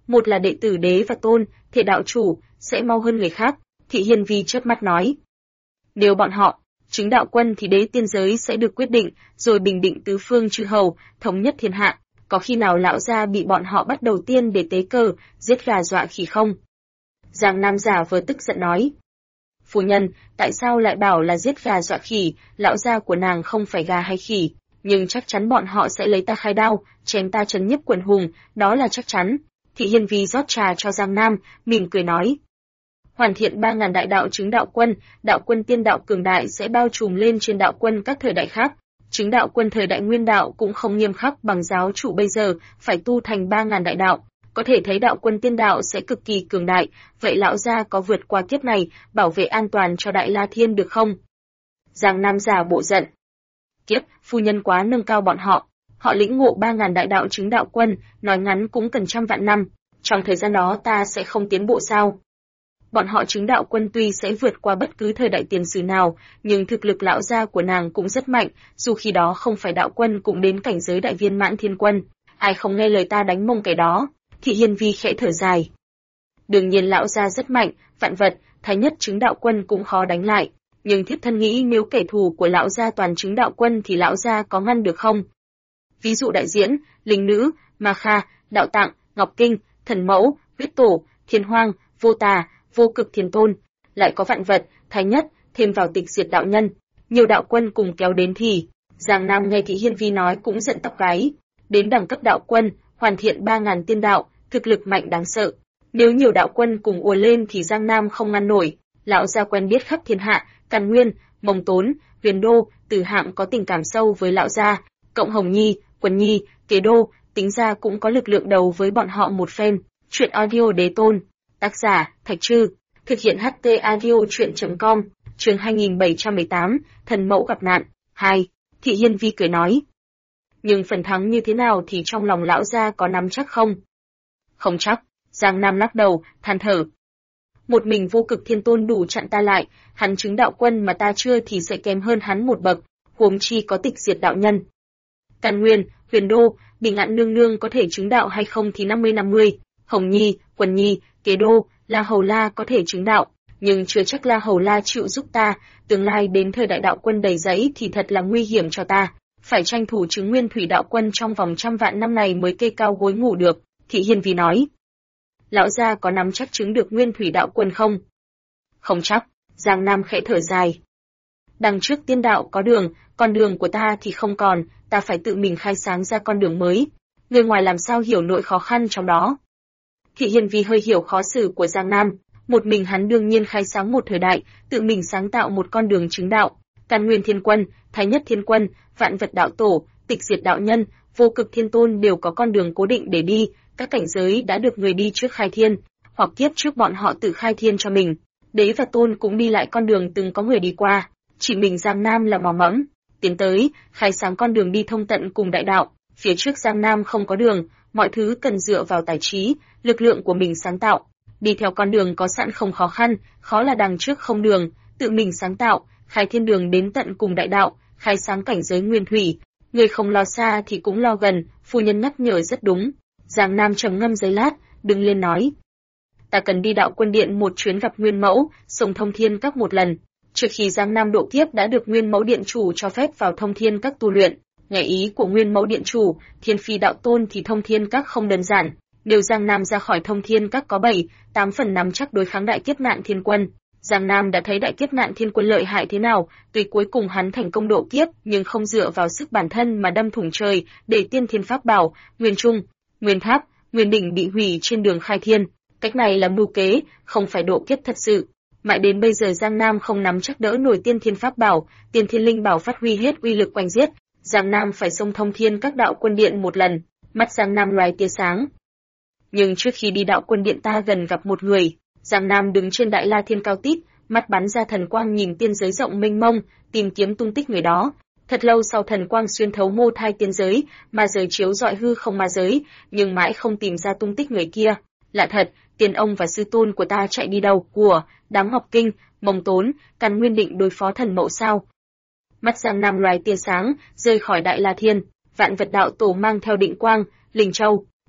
một là đệ tử Đế và Tôn, Thể đạo chủ, sẽ mau hơn người khác. Thị Hiên Vi chớp mắt nói. Nếu bọn họ chứng đạo quân thì đế tiên giới sẽ được quyết định, rồi bình định tứ phương chư hầu, thống nhất thiên hạ. Có khi nào lão gia bị bọn họ bắt đầu tiên để tế cờ, giết gà dọa khỉ không? Giang Nam giả vờ tức giận nói. Phu nhân, tại sao lại bảo là giết gà dọa khỉ, lão gia của nàng không phải gà hay khỉ, nhưng chắc chắn bọn họ sẽ lấy ta khai đao, chém ta trấn nhiếp quần hùng, đó là chắc chắn. Thị Hiên Vi rót trà cho Giang Nam, mỉm cười nói. Hoàn thiện 3.000 đại đạo chứng đạo quân tiên đạo cường đại sẽ bao trùm lên trên đạo quân các thời đại khác. Chứng đạo quân thời đại nguyên đạo cũng không nghiêm khắc bằng giáo chủ bây giờ, phải tu thành 3.000 đại đạo. Có thể thấy đạo quân tiên đạo sẽ cực kỳ cường đại, vậy lão gia có vượt qua kiếp này, bảo vệ an toàn cho Đại La Thiên được không? Giang Nam giả bộ giận. Kiếp, phu nhân quá nâng cao bọn họ. Họ lĩnh ngộ 3.000 đại đạo chứng đạo quân, nói ngắn cũng cần trăm vạn năm. Trong thời gian đó ta sẽ không tiến bộ sao? Bọn họ chứng đạo quân tuy sẽ vượt qua bất cứ thời đại tiền sử nào, nhưng thực lực lão gia của nàng cũng rất mạnh, dù khi đó không phải đạo quân cũng đến cảnh giới đại viên mãn thiên quân. Ai không nghe lời ta đánh mông cái đó. Thị Hiên Vi khẽ thở dài. Đương nhiên lão gia rất mạnh, vạn vật, thái nhất chứng đạo quân cũng khó đánh lại. Nhưng thiếp thân nghĩ nếu kẻ thù của lão gia toàn chứng đạo quân thì lão gia có ngăn được không? Ví dụ đại diễn, linh nữ, ma kha, đạo tạng, ngọc kinh, thần mẫu, huyết tổ, thiên hoang, vô tà, vô cực thiên tôn, lại có vạn vật, thái nhất, thêm vào tịch diệt đạo nhân. Nhiều đạo quân cùng kéo đến thì, Giang Nam nghe Thị Hiên Vi nói cũng giận tóc gáy. Đến đẳng cấp đạo quân, hoàn thiện 3.000 tiên đạo, thực lực mạnh đáng sợ. Nếu nhiều đạo quân cùng ùa lên thì Giang Nam không ngăn nổi. Lão gia quen biết khắp thiên hạ, Càn Nguyên, Mông Tốn, Huyền Đô, Từ Hạng có tình cảm sâu với lão gia, cộng Hồng Nhi, Quần Nhi, Kế Đô, tính ra cũng có lực lượng đầu với bọn họ một phen. Truyện audio Đế Tôn, tác giả Thạch Trư, thực hiện HT audio truyện.com, chương 2718, thần mẫu gặp nạn. 2. Thị Hiên Vi cười nói. Nhưng phần thắng như thế nào thì trong lòng lão gia có nắm chắc không? Không chắc. Giang Nam lắc đầu, than thở. Một mình vô cực thiên tôn đủ chặn ta lại, hắn chứng đạo quân mà ta chưa thì sẽ kém hơn hắn một bậc, huống chi có tịch diệt đạo nhân. Càn Nguyên, Huyền Đô, Bình Ngạn nương nương có thể chứng đạo hay không thì 50-50, Hồng Nhi, Quần Nhi, Kế Đô, La Hầu La có thể chứng đạo, nhưng chưa chắc La Hầu La chịu giúp ta, tương lai đến thời đại đạo quân đầy rẫy thì thật là nguy hiểm cho ta, phải tranh thủ chứng nguyên thủy đạo quân trong vòng trăm vạn năm này mới kê cao gối ngủ được. Thị Hiên Vi nói. Lão gia có nắm chắc chứng được nguyên thủy đạo quân không? Không chắc. Giang Nam khẽ thở dài. Đằng trước tiên đạo có đường, con đường của ta thì không còn, ta phải tự mình khai sáng ra con đường mới. Người ngoài làm sao hiểu nỗi khó khăn trong đó? Thị Hiên Vi hơi hiểu khó xử của Giang Nam, một mình hắn đương nhiên khai sáng một thời đại, tự mình sáng tạo một con đường chứng đạo. Càn Nguyên Thiên Quân, Thái Nhất Thiên Quân, Vạn Vật Đạo Tổ, Tịch Diệt Đạo Nhân, Vô Cực Thiên Tôn đều có con đường cố định để đi, các cảnh giới đã được người đi trước khai thiên, hoặc kiếp trước bọn họ tự khai thiên cho mình. Đế và Tôn cũng đi lại con đường từng có người đi qua, chỉ mình Giang Nam là mò mẫm, tiến tới, khai sáng con đường đi thông tận cùng đại đạo. Phía trước Giang Nam không có đường, mọi thứ cần dựa vào tài trí, lực lượng của mình sáng tạo. Đi theo con đường có sẵn không khó khăn, khó là đằng trước không đường, tự mình sáng tạo, khai thiên đường đến tận cùng đại đạo, khai sáng cảnh giới nguyên thủy. Người không lo xa thì cũng lo gần, phu nhân nhắc nhở rất đúng. Giang Nam trầm ngâm giây lát, đứng lên nói. Ta cần đi đạo quân điện một chuyến gặp Nguyên Mẫu, sông Thông Thiên Các một lần. Trước khi Giang Nam độ kiếp đã được Nguyên Mẫu điện chủ cho phép vào Thông Thiên Các tu luyện. Nghe ý của Nguyên Mẫu điện chủ, Thiên Phi đạo tôn thì Thông Thiên Các không đơn giản. Nếu Giang Nam ra khỏi Thông Thiên Các có 7-8 phần nắm chắc đối kháng đại kiếp nạn thiên quân. Giang Nam đã thấy đại kiếp nạn thiên quân lợi hại thế nào, tuy cuối cùng hắn thành công độ kiếp, nhưng không dựa vào sức bản thân mà đâm thủng trời, để tiên thiên pháp bảo, Nguyên Trung, Nguyên Tháp, Nguyên Đỉnh bị hủy trên đường khai thiên. Cách này là mưu kế, không phải độ kiếp thật sự. Mãi đến bây giờ Giang Nam không nắm chắc đỡ nổi tiên thiên pháp bảo, tiên thiên linh bảo phát huy hết uy lực quanh giết. Giang Nam phải xông Thông Thiên Các đạo quân điện một lần. Mắt Giang Nam loài tia sáng. Nhưng trước khi đi đạo quân điện ta gần gặp một người. Giang Nam đứng trên đại la thiên cao tít, mắt bắn ra thần quang nhìn tiên giới rộng mênh mông, tìm kiếm tung tích người đó. Thật lâu sau thần quang xuyên thấu mô thai tiên giới, ma giới chiếu rọi hư không ma giới, nhưng mãi không tìm ra tung tích người kia. Lạ thật, tiền ông và sư tôn của ta chạy đi đâu? Của đám Ngọc Kinh, Mông Tốn, Càn Nguyên định đối phó thần mẫu sao? Mắt Giang Nam loài tia sáng, rơi khỏi đại la thiên, Vạn Vật Đạo Tổ mang theo Định Quang, Linh Châu,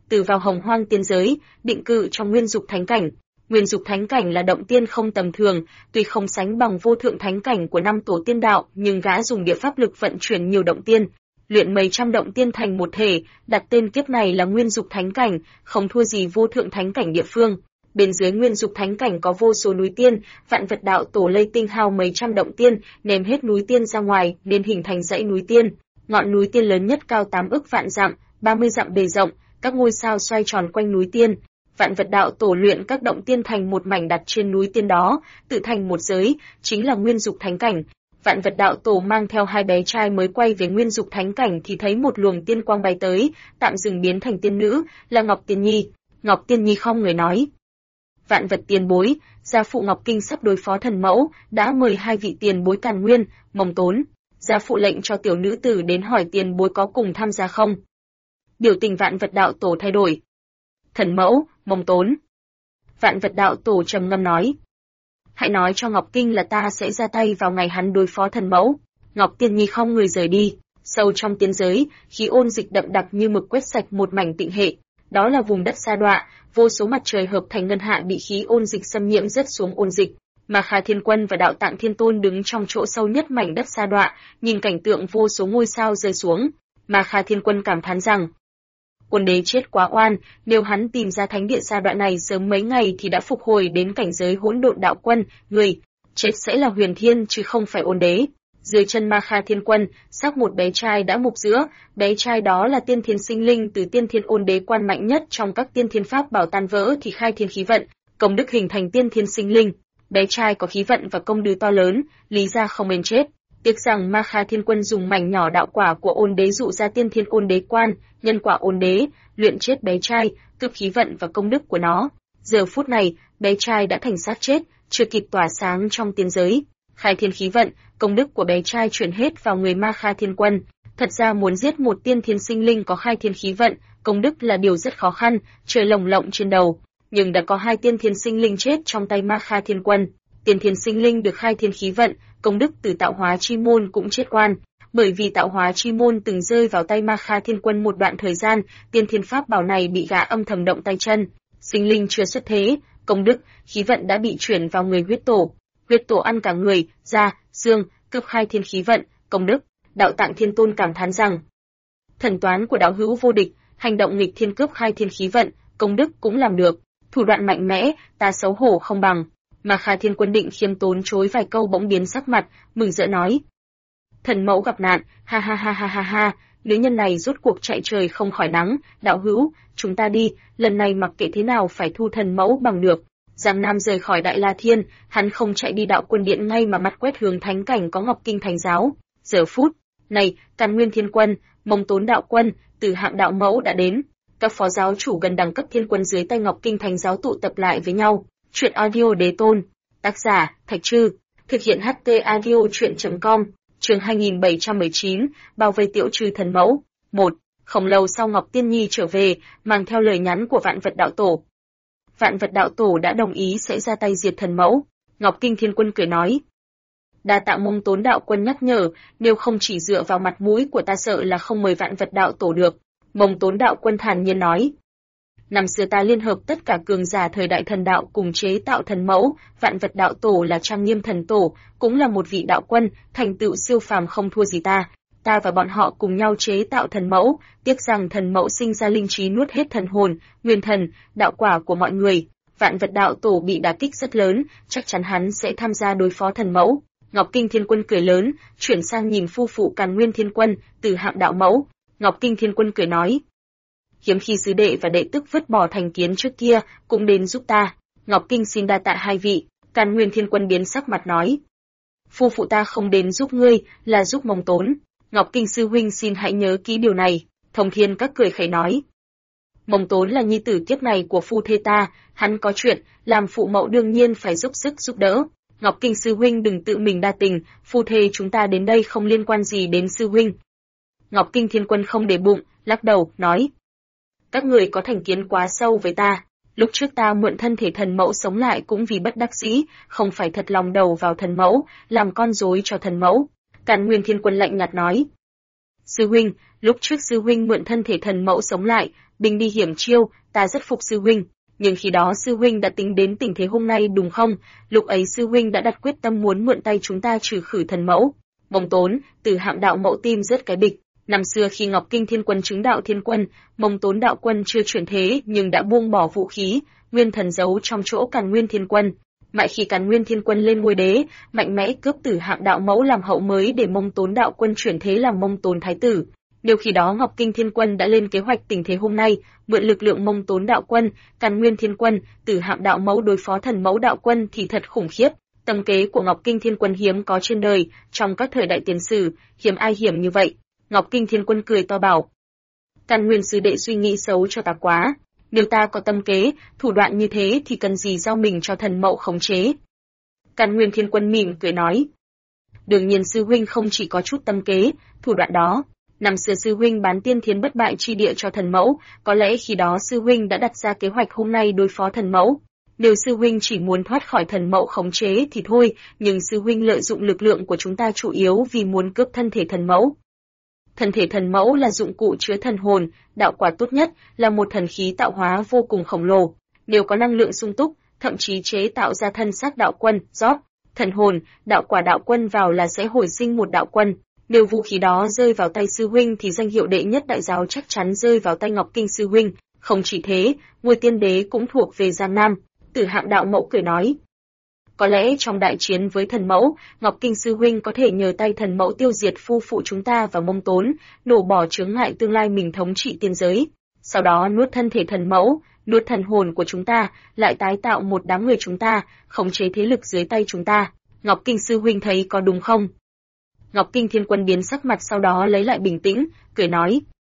từ vào Hồng Hoang tiên giới, định cư trong Nguyên Dục Thánh Cảnh. Nguyên Dục Thánh Cảnh là động tiên không tầm thường, tuy không sánh bằng vô thượng thánh cảnh của năm tổ tiên đạo, nhưng gã dùng địa pháp lực vận chuyển nhiều động tiên, luyện mấy trăm động tiên thành một thể, đặt tên kiếp này là Nguyên Dục Thánh Cảnh, không thua gì vô thượng thánh cảnh địa phương. Bên dưới Nguyên Dục Thánh Cảnh có vô số núi tiên, vạn vật đạo tổ lây tinh hao mấy trăm động tiên, ném hết núi tiên ra ngoài, nên hình thành dãy núi tiên. Ngọn núi tiên lớn nhất cao 8 ức vạn dặm, 30 dặm bề rộng, các ngôi sao xoay tròn quanh núi tiên. Vạn vật đạo tổ luyện các động tiên thành một mảnh đặt trên núi tiên đó, tự thành một giới, chính là Nguyên Dục Thánh Cảnh. Vạn vật đạo tổ mang theo hai bé trai mới quay về Nguyên Dục Thánh Cảnh thì thấy một luồng tiên quang bay tới, tạm dừng biến thành tiên nữ, là Ngọc Tiên Nhi. Ngọc Tiên Nhi không người nói: Vạn vật tiền bối, gia phụ Ngọc Kinh sắp đối phó thần mẫu, đã mời hai vị tiền bối Càn Nguyên, Mông Tốn. Gia phụ lệnh cho tiểu nữ tử đến hỏi tiền bối có cùng tham gia không. Biểu tình vạn vật đạo tổ thay đổi. Thần mẫu, Mông Tốn. Vạn vật đạo tổ trầm ngâm nói: hãy nói cho Ngọc Kinh là ta sẽ ra tay vào ngày hắn đối phó thần mẫu. Ngọc Tiên Nhi không người rời đi. Sâu trong tiên giới, khí ôn dịch đậm đặc như mực quét sạch một mảnh tịnh hệ. Đó là vùng đất sa đọa, vô số mặt trời hợp thành ngân hạ bị khí ôn dịch xâm nhiễm rớt xuống ôn dịch. Mà Kha Thiên Quân và Đạo Tạng Thiên Tôn đứng trong chỗ sâu nhất mảnh đất sa đọa, nhìn cảnh tượng vô số ngôi sao rơi xuống. Mà Kha Thiên Quân cảm thán rằng: Ôn đế chết quá oan, nếu hắn tìm ra thánh địa sa đọa này sớm mấy ngày thì đã phục hồi đến cảnh giới hỗn độn đạo quân, người chết sẽ là Huyền Thiên chứ không phải ôn đế. Dưới chân Ma Kha Thiên Quân, xác một bé trai đã mục giữa, bé trai đó là tiên thiên sinh linh từ tiên thiên ôn đế quan mạnh nhất trong các tiên thiên pháp bảo tan vỡ thì khai thiên khí vận, công đức hình thành tiên thiên sinh linh. Bé trai có khí vận và công đức to lớn, lý ra không nên chết. Tiếc rằng Ma Kha Thiên Quân dùng mảnh nhỏ đạo quả của ôn đế dụ ra tiên thiên ôn đế quan, nhân quả ôn đế, luyện chết bé trai, cướp khí vận và công đức của nó. Giờ phút này, bé trai đã thành xác chết, chưa kịp tỏa sáng trong tiên giới. Khai thiên khí vận, công đức của bé trai chuyển hết vào người Ma Kha Thiên Quân. Thật ra muốn giết một tiên thiên sinh linh có khai thiên khí vận, công đức là điều rất khó khăn, trời lồng lộng trên đầu. Nhưng đã có hai tiên thiên sinh linh chết trong tay Ma Kha Thiên Quân. Tiên thiên sinh linh được khai thiên khí vận, công đức từ tạo hóa chi môn cũng chết oan. Bởi vì tạo hóa chi môn từng rơi vào tay Ma Kha Thiên Quân một đoạn thời gian, tiên thiên pháp bảo này bị gã âm thầm động tay chân. Sinh linh chưa xuất thế, công đức, khí vận đã bị chuyển vào người huyết tổ. Huyết tổ ăn cả người, da, xương, cướp khai thiên khí vận, công đức. Đạo Tạng Thiên Tôn cảm thán rằng: thần toán của đạo hữu vô địch, hành động nghịch thiên cướp khai thiên khí vận, công đức cũng làm được. Thủ đoạn mạnh mẽ, ta xấu hổ không bằng. Mà Kha Thiên Quân định khiêm tốn chối vài câu bỗng biến sắc mặt, mừng rỡ nói: thần mẫu gặp nạn, ha ha ha ha ha ha, nữ nhân này rốt cuộc chạy trời không khỏi nắng, đạo hữu, chúng ta đi, lần này mặc kệ thế nào phải thu thần mẫu bằng được. Giang Nam rời khỏi Đại La Thiên, hắn không chạy đi Đạo Quân Điện ngay mà mắt quét hướng thánh cảnh có Ngọc Kinh Thánh Giáo. Giờ phút này, Càn Nguyên Thiên Quân, Mông Tốn Đạo Quân, Từ Hạng Đạo Mẫu đã đến. Các phó giáo chủ gần đẳng cấp thiên quân dưới tay Ngọc Kinh Thánh Giáo tụ tập lại với nhau. Chuyện audio Đế Tôn, tác giả Thạch Trư, thực hiện HT audio truyện.com. Chương 2719, bao vây Tiểu Trư thần mẫu. 1. Không lâu sau Ngọc Tiên Nhi trở về, mang theo lời nhắn của Vạn Vật Đạo Tổ. Vạn Vật Đạo Tổ đã đồng ý sẽ ra tay diệt thần mẫu. Ngọc Kinh Thiên Quân cười nói: đa tạ Mông Tốn Đạo Quân nhắc nhở, nếu không chỉ dựa vào mặt mũi của ta sợ là không mời Vạn Vật Đạo Tổ được. Mông Tốn Đạo Quân thản nhiên nói: năm xưa ta liên hợp tất cả cường giả thời đại thần đạo cùng chế tạo thần mẫu, Vạn Vật Đạo Tổ là Trang Nghiêm Thần Tổ, cũng là một vị đạo quân, thành tựu siêu phàm không thua gì ta. Ta và bọn họ cùng nhau chế tạo thần mẫu, tiếc rằng thần mẫu sinh ra linh trí nuốt hết thần hồn, nguyên thần, đạo quả của mọi người. Vạn Vật Đạo Tổ bị đả kích rất lớn, chắc chắn hắn sẽ tham gia đối phó thần mẫu. Ngọc Kinh Thiên Quân cười lớn, chuyển sang nhìn phu phụ Càn Nguyên Thiên Quân, Từ Hạng Đạo Mẫu. Ngọc Kinh Thiên Quân cười nói: hiếm khi sư đệ và đệ tức vứt bỏ thành kiến trước kia, cũng đến giúp ta. Ngọc Kinh xin đa tạ hai vị. Càn Nguyên Thiên Quân biến sắc mặt nói: phu phụ ta không đến giúp ngươi, là giúp Mông Tốn. Ngọc Kinh sư huynh xin hãy nhớ kỹ điều này. Thông Thiên Các cười khẩy nói: Mông Tốn là nhi tử kiếp này của phu thê ta, hắn có chuyện, làm phụ mẫu đương nhiên phải giúp sức giúp đỡ. Ngọc Kinh sư huynh đừng tự mình đa tình, phu thê chúng ta đến đây không liên quan gì đến sư huynh. Ngọc Kinh Thiên Quân không để bụng, lắc đầu, nói: các người có thành kiến quá sâu với ta. Lúc trước ta mượn thân thể thần mẫu sống lại cũng vì bất đắc dĩ, không phải thật lòng đầu vào thần mẫu, làm con rối cho thần mẫu. Càn Nguyên Thiên Quân lạnh nhạt nói: sư huynh, lúc trước sư huynh mượn thân thể thần mẫu sống lại, binh đi hiểm chiêu, ta rất phục sư huynh. Nhưng khi đó sư huynh đã tính đến tình thế hôm nay đúng không? Lúc ấy sư huynh đã đặt quyết tâm muốn mượn tay chúng ta trừ khử thần mẫu. Mông Tốn, Từ Hạm đạo mẫu tim rất cái bịch. Năm xưa khi Ngọc Kinh Thiên Quân chứng đạo thiên quân, Mông Tốn đạo quân chưa chuyển thế nhưng đã buông bỏ vũ khí, nguyên thần giấu trong chỗ Càn Nguyên Thiên Quân. Mãi khi Càn Nguyên Thiên Quân lên ngôi đế, mạnh mẽ cướp Tử Hạm đạo mẫu làm hậu mới để Mông Tốn đạo quân chuyển thế làm Mông Tốn thái tử. Nếu khi đó Ngọc Kinh Thiên Quân đã lên kế hoạch tình thế hôm nay, mượn lực lượng Mông Tốn đạo quân, Càn Nguyên Thiên Quân, Tử Hạm đạo mẫu đối phó thần mẫu đạo quân thì thật khủng khiếp. Tâm kế của Ngọc Kinh Thiên Quân hiếm có trên đời, trong các thời đại tiền sử, hiếm ai hiểm như vậy. Ngọc Kinh Thiên Quân cười to bảo: Càn Nguyên sư đệ suy nghĩ xấu cho ta quá. Nếu ta có tâm kế, thủ đoạn như thế thì cần gì giao mình cho thần mẫu khống chế. Càn Nguyên Thiên Quân mỉm cười nói: Đương nhiên sư huynh không chỉ có chút tâm kế, thủ đoạn đó. Năm xưa sư huynh bán tiên thiến bất bại chi địa cho thần mẫu, có lẽ khi đó sư huynh đã đặt ra kế hoạch hôm nay đối phó thần mẫu. Nếu sư huynh chỉ muốn thoát khỏi thần mẫu khống chế thì thôi, nhưng sư huynh lợi dụng lực lượng của chúng ta chủ yếu vì muốn cướp thân thể thần mẫu. Thân thể thần mẫu là dụng cụ chứa thần hồn, đạo quả tốt nhất, là một thần khí tạo hóa vô cùng khổng lồ. Nếu có năng lượng sung túc, thậm chí chế tạo ra thân xác đạo quân, rót thần hồn, đạo quả đạo quân vào là sẽ hồi sinh một đạo quân. Nếu vũ khí đó rơi vào tay sư huynh thì danh hiệu đệ nhất đại giáo chắc chắn rơi vào tay Ngọc Kinh sư huynh. Không chỉ thế, ngôi tiên đế cũng thuộc về Giang Nam. Tử Hạm đạo mẫu cười nói: Có lẽ trong đại chiến với thần mẫu, Ngọc Kinh sư huynh có thể nhờ tay thần mẫu tiêu diệt phu phụ chúng ta và Mông Tốn, đổ bỏ chướng ngại tương lai mình thống trị tiên giới. Sau đó nuốt thân thể thần mẫu, nuốt thần hồn của chúng ta, lại tái tạo một đám người chúng ta, khống chế thế lực dưới tay chúng ta. Ngọc Kinh sư huynh thấy có đúng không? Ngọc Kinh Thiên Quân biến sắc mặt sau đó lấy lại bình tĩnh, cười nói: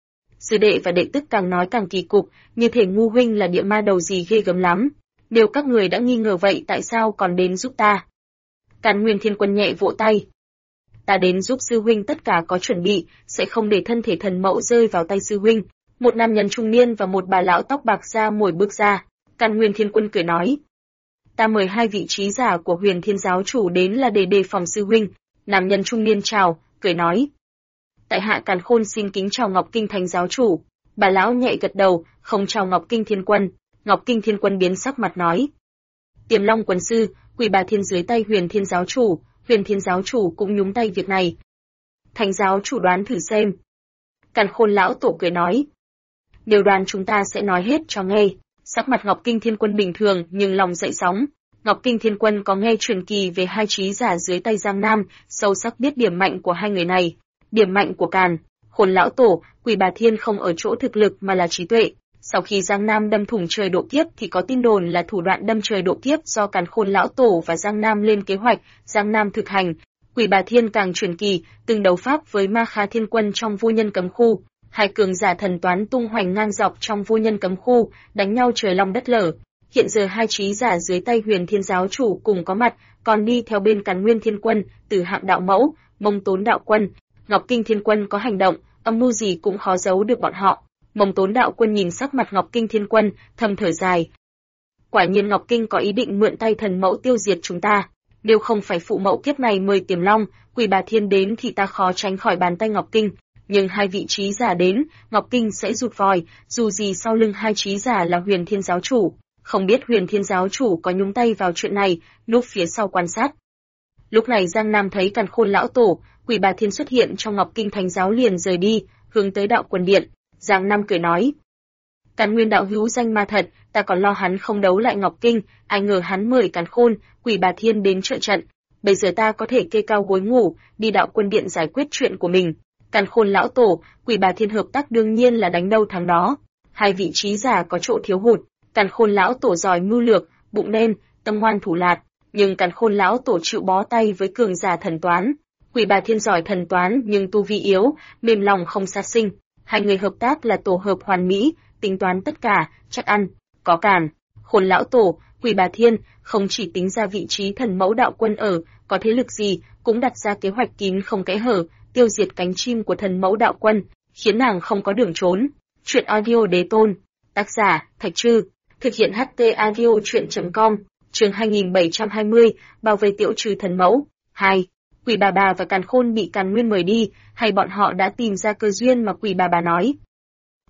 Sư đệ và đệ tức càng nói càng kỳ cục, như thể ngu huynh là địa ma đầu gì ghê gớm lắm. Nếu các người đã nghi ngờ vậy tại sao còn đến giúp ta? Càn Nguyên Thiên Quân nhẹ vỗ tay: Ta đến giúp sư huynh tất cả có chuẩn bị, sẽ không để thân thể thần mẫu rơi vào tay sư huynh. Một nam nhân trung niên và một bà lão tóc bạc da mồi bước ra. Càn Nguyên Thiên Quân cười nói: Ta mời hai vị trí giả của Huyền Thiên giáo chủ đến là để đề phòng sư huynh. Nam nhân trung niên chào, cười nói: Tại hạ Càn Khôn xin kính chào Ngọc Kinh Thánh giáo chủ. Bà lão nhẹ gật đầu, không chào Ngọc Kinh Thiên Quân. Ngọc Kinh Thiên Quân biến sắc mặt nói: Tiềm Long quần sư, Quỷ Bà Thiên dưới tay Huyền Thiên giáo chủ, Huyền Thiên giáo chủ cũng nhúng tay việc này. Thánh giáo chủ đoán thử xem. Càn Khôn lão tổ cười nói: Nếu đoán chúng ta sẽ nói hết cho nghe. Sắc mặt Ngọc Kinh Thiên Quân bình thường nhưng lòng dậy sóng. Ngọc Kinh Thiên Quân có nghe truyền kỳ về hai trí giả dưới tay Giang Nam, sâu sắc biết điểm mạnh của hai người này. Điểm mạnh của Càn Khôn lão tổ, Quỷ Bà Thiên không ở chỗ thực lực mà là trí tuệ. Sau khi Giang Nam đâm thủng trời độ kiếp thì có tin đồn là thủ đoạn đâm trời độ kiếp do Càn Khôn lão tổ và Giang Nam lên kế hoạch, Giang Nam thực hành. Quỷ Bà Thiên càng truyền kỳ, từng đấu pháp với Ma Khá Thiên Quân trong vô nhân cấm khu. Hai cường giả thần toán tung hoành ngang dọc trong vô nhân cấm khu, đánh nhau trời long đất lở. Hiện giờ hai trí giả dưới tay Huyền Thiên giáo chủ cùng có mặt, còn đi theo bên Càn Nguyên Thiên Quân, Tử Hạm đạo mẫu, Mông Tốn đạo quân. Ngọc Kinh Thiên Quân có hành động, âm mưu gì cũng khó giấu được bọn họ. Mông Tốn đạo quân nhìn sắc mặt Ngọc Kinh Thiên Quân, thầm thở dài. Quả nhiên Ngọc Kinh có ý định mượn tay thần mẫu tiêu diệt chúng ta. Nếu không phải phụ mẫu kiếp này mời Tiềm Long, Quỷ Bà Thiên đến thì ta khó tránh khỏi bàn tay Ngọc Kinh. Nhưng hai vị trí giả đến, Ngọc Kinh sẽ rụt vòi, dù gì sau lưng hai trí giả là Huyền Thiên giáo chủ. Không biết Huyền Thiên giáo chủ có nhúng tay vào chuyện này, núp phía sau quan sát. Lúc này Giang Nam thấy Càn Khôn lão tổ, Quỷ Bà Thiên xuất hiện trong Ngọc Kinh Thánh giáo liền rời đi, hướng tới đạo quân điện. Giang Nam cười nói: Càn Nguyên đạo hữu danh ma thật, ta còn lo hắn không đấu lại Ngọc Kinh, ai ngờ hắn mời Càn Khôn, Quỷ Bà Thiên đến trợ trận. Bây giờ ta có thể kê cao gối ngủ, đi đạo quân điện giải quyết chuyện của mình. Càn Khôn lão tổ, Quỷ Bà Thiên hợp tác đương nhiên là đánh đâu thắng đó. Hai vị trí giả có chỗ thiếu hụt. Càn Khôn lão tổ giỏi mưu lược, bụng đen, tâm ngoan thủ lạt, nhưng Càn Khôn lão tổ chịu bó tay với cường giả thần toán. Quỷ Bà Thiên giỏi thần toán nhưng tu vi yếu, mềm lòng không sát sinh. Hai người hợp tác là tổ hợp hoàn mỹ, tính toán tất cả, chắc ăn. Có Càn Khôn lão tổ, Quỷ Bà Thiên không chỉ tính ra vị trí thần mẫu đạo quân ở, có thế lực gì, cũng đặt ra kế hoạch kín không kẽ hở, tiêu diệt cánh chim của thần mẫu đạo quân, khiến nàng không có đường trốn. Chuyện audio đế tôn. Tác giả: Thạch Trư. Thực hiện HT audio truyện.com. Chương 2720, bảo vệ tiểu trừ thần mẫu. 2. Quỷ bà và Càn Khôn bị Càn Nguyên mời đi, hay bọn họ đã tìm ra cơ duyên mà Quỷ bà nói?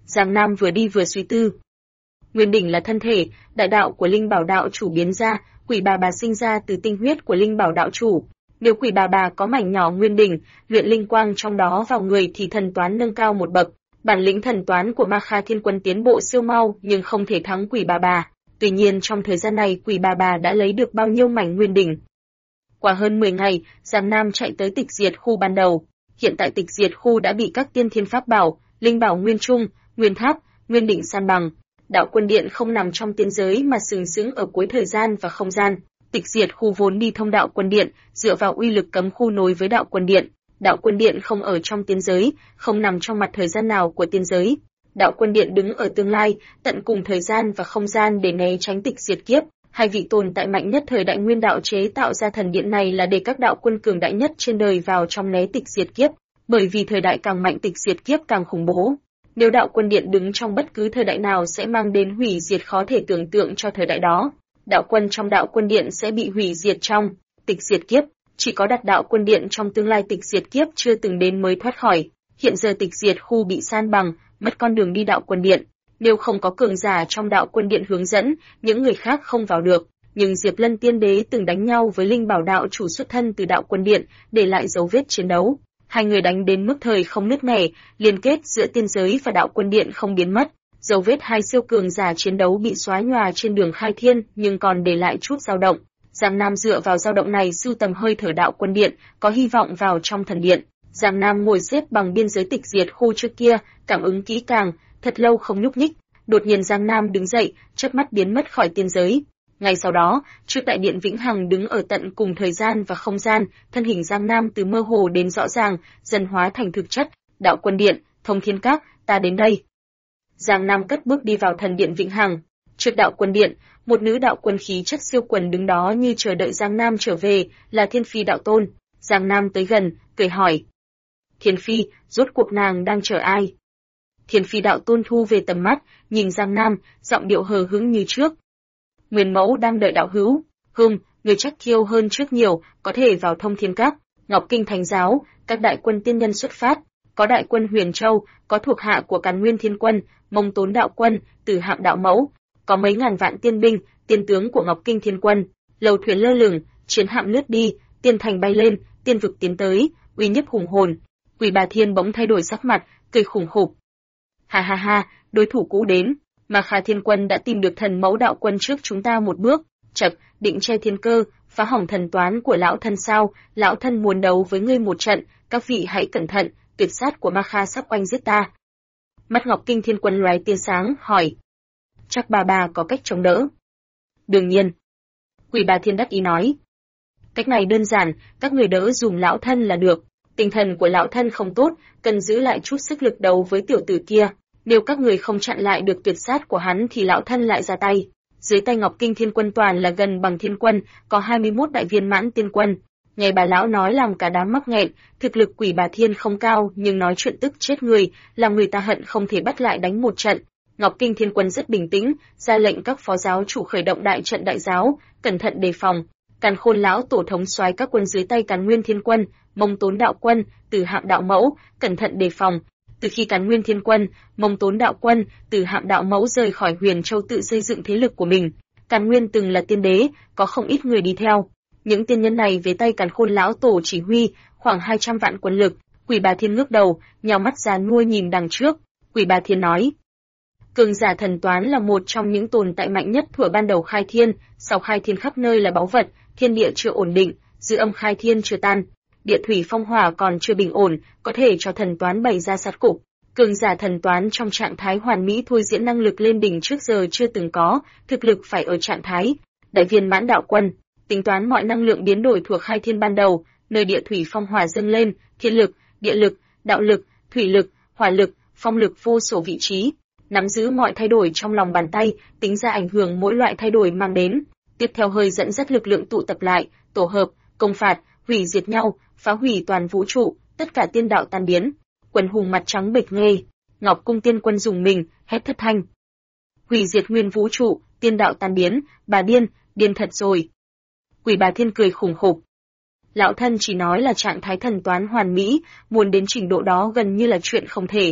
Giang Nam vừa đi vừa suy tư. Nguyên đỉnh là thân thể, đại đạo của Linh Bảo đạo chủ biến ra, Quỷ Bà sinh ra từ tinh huyết của Linh Bảo đạo chủ. Nếu Quỷ Bà có mảnh nhỏ nguyên đỉnh, luyện linh quang trong đó vào người thì thần toán nâng cao một bậc. Bản lĩnh thần toán của Ma Kha Thiên Quân tiến bộ siêu mau nhưng không thể thắng Quỷ Bà. Tuy nhiên trong thời gian này Quỷ Bà đã lấy được bao nhiêu mảnh nguyên đỉnh. Qua hơn 10 ngày, Giang Nam chạy tới Tịch Diệt khu ban đầu. Hiện tại Tịch Diệt khu đã bị các tiên thiên pháp bảo, linh bảo nguyên trung, nguyên tháp, nguyên đỉnh san bằng. Đạo Quân Điện không nằm trong tiên giới mà sừng sững ở cuối thời gian và không gian. Tịch Diệt khu vốn đi thông Đạo Quân Điện, dựa vào uy lực cấm khu nối với Đạo Quân Điện. Đạo Quân Điện không ở trong tiên giới, không nằm trong mặt thời gian nào của tiên giới. Đạo Quân Điện đứng ở tương lai, tận cùng thời gian và không gian để né tránh tịch diệt kiếp. Hai vị tồn tại mạnh nhất thời đại nguyên đạo chế tạo ra thần điện này là để các đạo quân cường đại nhất trên đời vào trong né tịch diệt kiếp, bởi vì thời đại càng mạnh tịch diệt kiếp càng khủng bố. Nếu Đạo Quân Điện đứng trong bất cứ thời đại nào sẽ mang đến hủy diệt khó thể tưởng tượng cho thời đại đó. Đạo quân trong Đạo Quân Điện sẽ bị hủy diệt trong tịch diệt kiếp, chỉ có đặt Đạo Quân Điện trong tương lai tịch diệt kiếp chưa từng đến mới thoát khỏi. Hiện giờ tịch diệt khu bị san bằng, mất con đường đi Đạo Quân Điện. Nếu không có cường giả trong Đạo Quân Điện hướng dẫn, những người khác không vào được. Nhưng Diệp Lân Tiên Đế từng đánh nhau với Linh Bảo đạo chủ xuất thân từ Đạo Quân Điện, để lại dấu vết chiến đấu. Hai người đánh đến mức thời không nứt nẻ, liên kết giữa tiên giới và Đạo Quân Điện không biến mất. Dấu vết hai siêu cường giả chiến đấu bị xóa nhòa trên đường khai thiên, nhưng còn để lại chút dao động. Giang Nam dựa vào dao động này sưu tầm hơi thở Đạo Quân Điện, có hy vọng vào trong thần điện. Giang Nam ngồi xếp bằng biên giới tịch diệt khu trước kia, cảm ứng kỹ càng, thật lâu không nhúc nhích. Đột nhiên Giang Nam đứng dậy, chớp mắt biến mất khỏi tiên giới. Ngay sau đó, trước đại điện vĩnh hằng đứng ở tận cùng thời gian và không gian, thân hình Giang Nam từ mơ hồ đến rõ ràng, dần hóa thành thực chất. Đạo Quân Điện, Thông Thiên Các, ta đến đây. Giang Nam cất bước đi vào thần điện vĩnh hằng. Trước Đạo Quân Điện, một nữ đạo quân khí chất siêu quần đứng đó như chờ đợi Giang Nam trở về, là Thiên Phi đạo tôn. Giang Nam tới gần, cười hỏi: Thiên Phi, rốt cuộc nàng đang chờ ai? Thiên Phi đạo tôn thu về tầm mắt, nhìn Giang Nam, giọng điệu hờ hững như trước. Nguyên mẫu đang đợi đạo hữu. Người chắc kiêu hơn trước nhiều, có thể vào Thông Thiên Các. Ngọc Kinh Thánh Giáo, các đại quân tiên nhân xuất phát, có đại quân Huyền Châu, có thuộc hạ của Càn Nguyên Thiên Quân, Mông Tốn đạo quân, Tử Hạm đạo mẫu, có mấy ngàn vạn tiên binh, tiên tướng của Ngọc Kinh Thiên Quân, lầu thuyền lơ lửng, chiến hạm lướt đi, tiên thành bay lên, tiên vực tiến tới, uy nhiếp hùng hồn. Quỷ Bà Thiên bỗng thay đổi sắc mặt, cười khủng khục. Ha ha ha, đối thủ cũ đến. Mà Kha Thiên Quân đã tìm được thần mẫu đạo quân trước chúng ta một bước, chậc, định che thiên cơ, phá hỏng thần toán của lão thân sao? Lão thân muốn đấu với ngươi một trận, các vị hãy cẩn thận, tuyệt sát của Ma Kha sắp oanh giết ta. Mắt Ngọc Kinh Thiên Quân lóe tia sáng, hỏi: Chắc bà có cách chống đỡ? Đương nhiên. Quỷ Bà Thiên đắc ý nói: Cách này đơn giản, các người đỡ dùm lão thân là được. Tinh thần của lão thân không tốt, cần giữ lại chút sức lực đấu với tiểu tử kia. Nếu các người không chặn lại được tuyệt sát của hắn thì lão thân lại ra tay. Dưới tay Ngọc Kinh Thiên Quân toàn là gần bằng thiên quân, có 21 đại viên mãn tiên quân. Nghe bà lão nói làm cả đám mắc nghẹn, thực lực Quỷ Bà Thiên không cao nhưng nói chuyện tức chết người, làm người ta hận không thể bắt lại đánh một trận. Ngọc Kinh Thiên Quân rất bình tĩnh, ra lệnh các phó giáo chủ khởi động đại trận đại giáo, cẩn thận đề phòng. Càn Khôn lão tổ thống soái các quân dưới tay Càn Nguyên Thiên Quân, Mông Tốn đạo quân, Tử Hạm đạo mẫu, cẩn thận đề phòng. Từ khi Càn Nguyên Thiên Quân, Mông Tốn đạo quân, Tử Hạm đạo mẫu rời khỏi Huyền Châu tự xây dựng thế lực của mình, Càn Nguyên từng là tiên đế, có không ít người đi theo. Những tiên nhân này về tay Càn Khôn lão tổ chỉ huy, khoảng 200 vạn quân lực. Quỷ Bà Thiên ngước đầu, nhào mắt ra nuôi nhìn đằng trước. Quỷ Bà Thiên nói: Cường giả thần toán là một trong những tồn tại mạnh nhất thuở ban đầu khai thiên, sau khai thiên khắp nơi là báu vật, thiên địa chưa ổn định, dư âm khai thiên chưa tan, địa thủy phong hỏa còn chưa bình ổn, có thể cho thần toán bày ra sát cục. Cường giả thần toán trong trạng thái hoàn mỹ thôi diễn năng lực lên đỉnh trước giờ chưa từng có, thực lực phải ở trạng thái đại viên mãn đạo quân, tính toán mọi năng lượng biến đổi thuộc khai thiên ban đầu, nơi địa thủy phong hỏa dâng lên, thiên lực, địa lực, đạo lực, thủy lực, hỏa lực, phong lực vô số vị trí, nắm giữ mọi thay đổi trong lòng bàn tay, tính ra ảnh hưởng mỗi loại thay đổi mang đến. Tiếp theo hơi dẫn dắt lực lượng tụ tập lại, tổ hợp, công phạt, hủy diệt nhau, phá hủy toàn vũ trụ, tất cả tiên đạo tan biến. Quần hùng mặt trắng bệch nghe, Ngọc Cung Tiên Quân dùng mình, hét thất thanh. Hủy diệt nguyên vũ trụ, tiên đạo tan biến, bà điên, điên thật rồi. Quỷ Bà Thiên cười khủng khục. Lão thân chỉ nói là trạng thái thần toán hoàn mỹ, muốn đến trình độ đó gần như là chuyện không thể.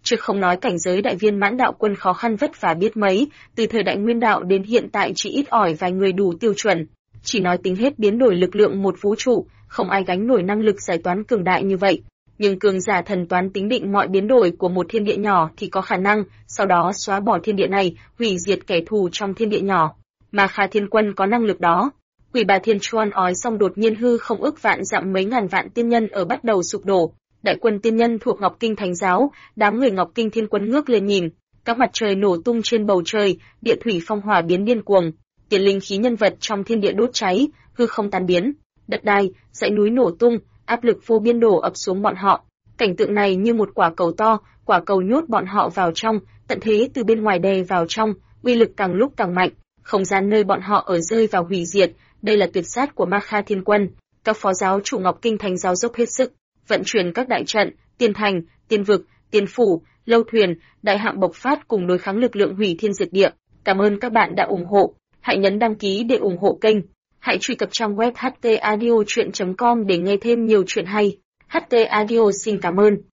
chứ không nói cảnh giới đại viên mãn đạo quân khó khăn vất vả biết mấy, từ thời đại nguyên đạo đến hiện tại chỉ ít ỏi vài người đủ tiêu chuẩn. Chỉ nói tính hết biến đổi lực lượng một vũ trụ, không ai gánh nổi năng lực giải toán cường đại như vậy. Nhưng cường giả thần toán tính định mọi biến đổi của một thiên địa nhỏ thì có khả năng, sau đó xóa bỏ thiên địa này, hủy diệt kẻ thù trong thiên địa nhỏ. Mà Kha Thiên Quân có năng lực đó. Quỷ Bà Thiên Chuan ói xong đột nhiên hư không ức vạn dặm mấy ngàn vạn tiên nhân ở bắt đầu sụp đổ. Đại quân tiên nhân thuộc Ngọc Kinh Thánh giáo, đám người Ngọc Kinh Thiên Quân ngước lên nhìn, các mặt trời nổ tung trên bầu trời, địa thủy phong hỏa biến điên cuồng, tiền linh khí nhân vật trong thiên địa đốt cháy, hư không tan biến, đất đai, dãy núi nổ tung, áp lực vô biên đổ ập xuống bọn họ. Cảnh tượng này như một quả cầu to, quả cầu nhốt bọn họ vào trong, tận thế từ bên ngoài đè vào trong, uy lực càng lúc càng mạnh, không gian nơi bọn họ ở rơi vào hủy diệt. Đây là tuyệt sát của Ma Kha Thiên Quân. Các phó giáo chủ Ngọc Kinh Thánh giáo dốc hết sức, vận chuyển các đại trận, tiên thành, tiên vực, tiên phủ, lâu thuyền, đại hạm bộc phát cùng đối kháng lực lượng hủy thiên diệt địa. Cảm ơn các bạn đã ủng hộ. Hãy nhấn đăng ký để ủng hộ kênh. Hãy truy cập trang web htaudio.com để nghe thêm nhiều chuyện hay. HT Audio xin cảm ơn.